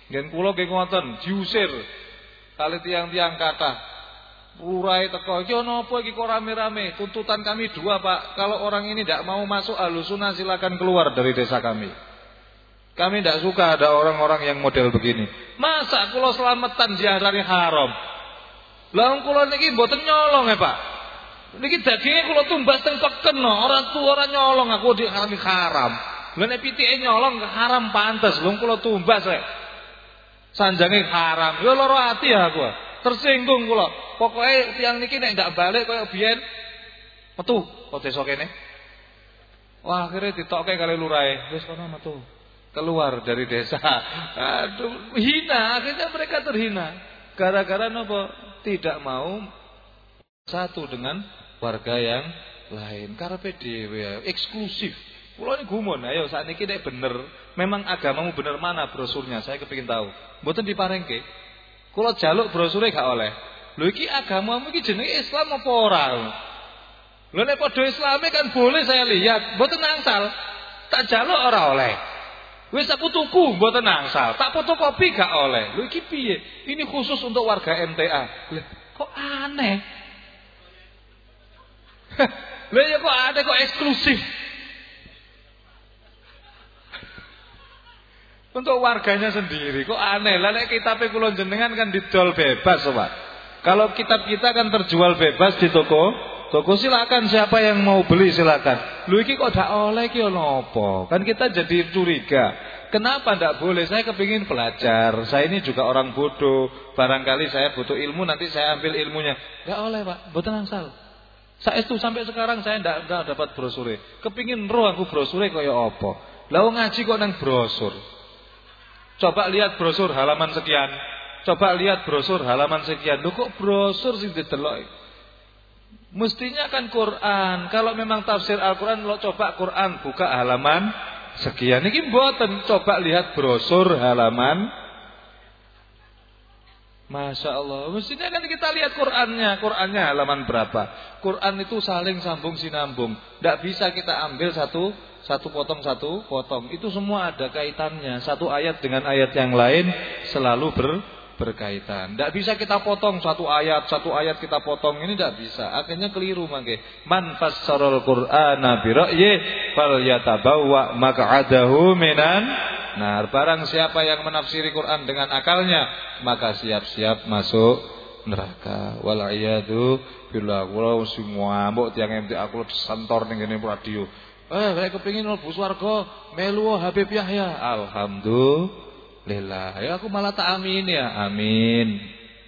Ngen kula nggih ngoten, diusir kali tiang-tiang kathah. Lurahe teko, iki ana apa iki kok rame-rame? Tuntutan kami 2, Pak. Kalau orang ini tidak mau masuk Ahlussunnah silakan keluar dari desa kami. Kami tidak suka ada orang-orang yang model begini. Masa kula selamatan diarani haram? Lah kula niki mboten nyolong ya, Pak. Niki daginge kula tumbas teng peken no, ora nyolong aku diarani haram. Lah nek pitike nyolong haram pantes, lho kula tumbas rek. Sanjange haram. Yo lara ati ya aku. Tersinggung kula. Pokoke tiyang niki nek ndak balik kaya biyen metu kok desa kene. Wah, akhirnya ditokke kali lurahe. Wis kono metu. Keluar dari desa. Aduh, hina, akhirnya mereka terhina. Gara-gara napa? Tidak mau satu dengan warga yang lain. Karepe dhewe eksklusif. Kula ini gumun, ayo sakniki nek bener, memang agamamu bener mana brosurnya? Saya kepengin tahu. Mboten diparengke. Kula jaluk brosure gak oleh. Lho iki agamamu iki jenenge Islam apa ora? Lho nek padha Islame kan boleh saya lihat, mboten angsal. Tak jaluk ora oleh. Wis aku tuku mboten angsal, tak fotokopi gak oleh. Lho iki piye? Ini khusus untuk warga MTA. Lah kok aneh? Lha ya kok aneh, kok eksklusif. Untuk warganya sendiri kok aneh. Lah nek kitabe kula jenengan kan didol bebas, Pak. Kalau kitab kita kan terjual bebas di toko silakan, siapa yang mau beli silakan. Lu iki kok gak oleh iki ono apa? Kan kita jadi curiga. Kenapa ndak boleh? Saya kepingin belajar. Saya ini juga orang bodoh. Barangkali saya butuh ilmu, nanti saya ambil ilmunya. Gak oleh, Pak. Mboten angsal. Saestu sampai sekarang saya ndak dapat brosure. Kepingin roh aku brosure kaya apa. Lah wong ngaji kok nang brosur. Coba lihat brosur halaman sekian. Coba lihat brosur halaman sekian. Lho kok brosur sing didelok? Mestinya kan Quran. Kalau memang tafsir Al-Quran, lo coba Quran buka halaman sekian. Ini mboten, coba lihat brosur halaman. Masya Allah. Mestinya kan kita lihat Qurannya halaman berapa. Quran itu saling sambung sinambung. Tidak bisa kita ambil satu potong. Itu semua ada kaitannya. Satu ayat dengan ayat yang lain selalu berkaitan. Tidak bisa kita potong satu ayat kita potong, ini tidak bisa. Akhirnya keliru mangke. Man fassarul Qur'ana bi ra'yi falyatabawwa maq'adahu minan nar. Barang siapa yang menafsiri Quran dengan akalnya, maka siap-siap masuk neraka. Wal iyadu billah. Kula semua mbok tiyang MTA aku sentor ning ngene radio. Nek kepengin mlebu swarga, melu Habib Yahya. Alhamdulillah. Ya aku malah tak amin ya. Amin.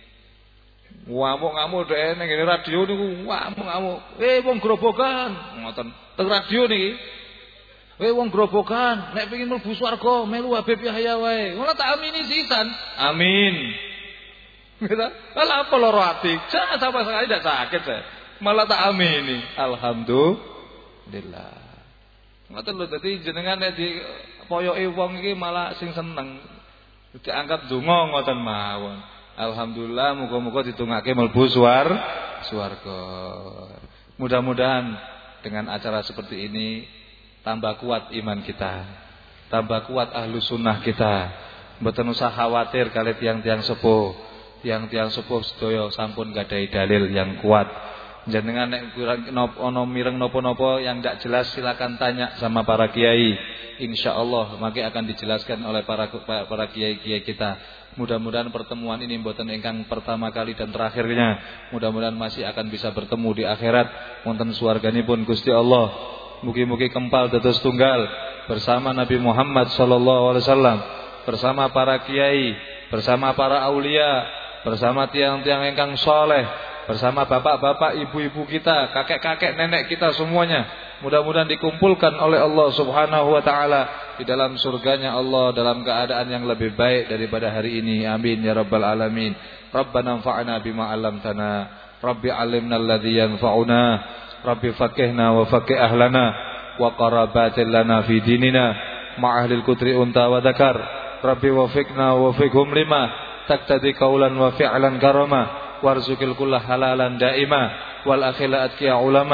Ngamuk-ngamuk dhek ning ngene radio niku ngamuk-ngamuk. Wong grobogan, ngoten. Teng radio niki. Wong grobogan, nek pengin mlebu swarga melu Habib Yahya wae. Malah tak amini sisan. Amin. Gitu. Lah apa loro ati? Jangan sama sekali tidak sakit saya. Malah tak amini. Alhamdulillah. Ngoten lho, dadi jenengan nek dipoyoki wong iki malah sing seneng. Dianggap donga ngoten mawon. Alhamdulillah, muga-muga ditungake mlebu swarga. Mudah-mudahan dengan acara seperti ini tambah kuat iman kita, tambah kuat Ahlussunnah kita. Mboten usah khawatir kali tiang-tiang sepuh. Tiang-tiang sepuh sedaya sampun gadahi dalil yang kuat. Jenengan nek ana mireng napa-napa yang tidak jelas silakan tanya sama para kiai. Insyaallah mangke akan dijelaskan oleh para kiai-kiai kita. Mudah-mudahan pertemuan ini mboten ingkang pertama kali dan terakhirnya. Mudah-mudahan masih akan bisa bertemu di akhirat wonten swarganipun Gusti Allah. Mugi-mugi kempal dados tunggal bersama Nabi Muhammad sallallahu alaihi wasallam, bersama para kiai, bersama para aulia, bersama tiang-tiang ingkang saleh, bersama bapak-bapak, ibu-ibu kita, kakek-kakek, nenek kita semuanya. Mudah-mudahan dikumpulkan oleh Allah Subhanahu wa taala di dalam surganya Allah dalam keadaan yang lebih baik daripada hari ini. Amin ya rabbal alamin. Rabbana anfa'na bima 'allamtana. Rabbi 'allimna alladhi yanfa'una. Rabbi faqihna wa faqih ahlana wa qarabatil lana fi dinina ma ahlil kutri unta wa dzakar. Rabbi wafiqna wa wafiqhum lima taqtadi qaulan wa fi'lan karama warzuqil kulla halalan daima wal akhila atqiya ulama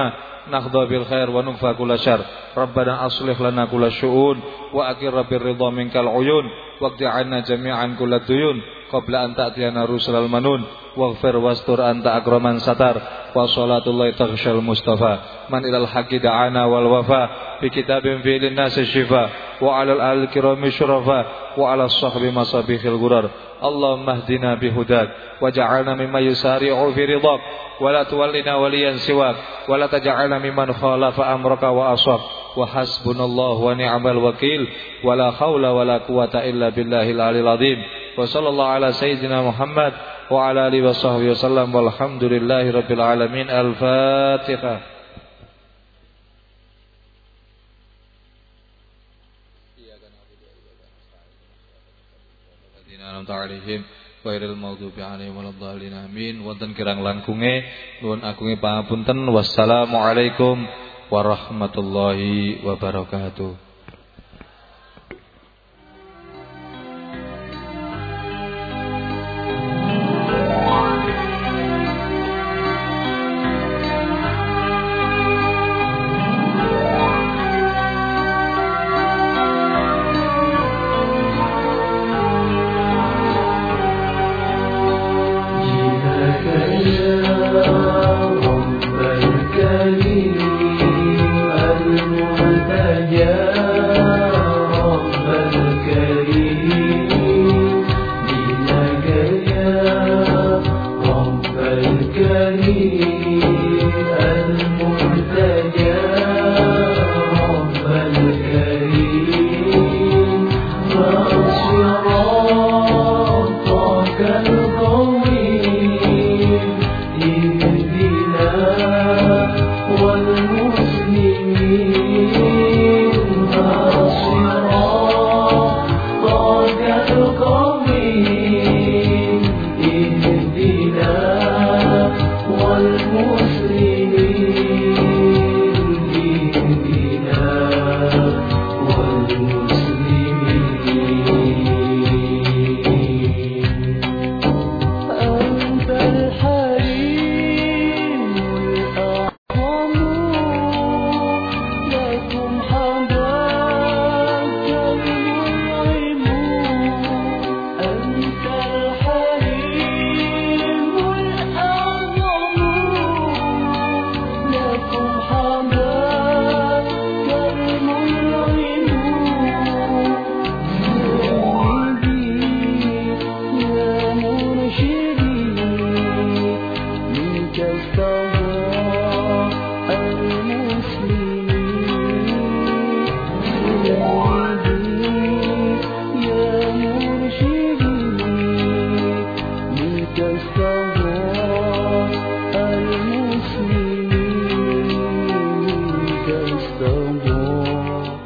نحظى بالخير ونكفى كل شر ربنا أصلح لنا كل الشؤون وأقر بالرضا منك العيون واقض عنا جميعا كل الديون قبل أن تأتينا رسل المنون واغفر واستر أنت أكرم ستر وصلاة الله تغشى المصطفى من إلى الحق دعانا والوفاء بكتاب فيه للناس الشفاء وعلى الآل الكرام الشرفاء وعلى الصحب مصابيح الغرر اللهم اهدنا بهداك وجعلنا ممن يسارع في رضاك ولا تولنا وليا سواك ولا تجعلنا ممن خالف أمرك وأصاب وحسبنا الله ونعم الوكيل ولا حول ولا قوة إلا بالله العلي العظيم وصلى الله على سيدنا محمد وعلى آله وصحبه وسلم والحمد لله رب العالمين. الفاتحة. Wairil maghdubi alaihim waladdallin amin. Wonten kirang langkunge nuwun agunge pangapunten. Wassalamualaikum warahmatullahi wabarakatuh. المسلمين كاستغفر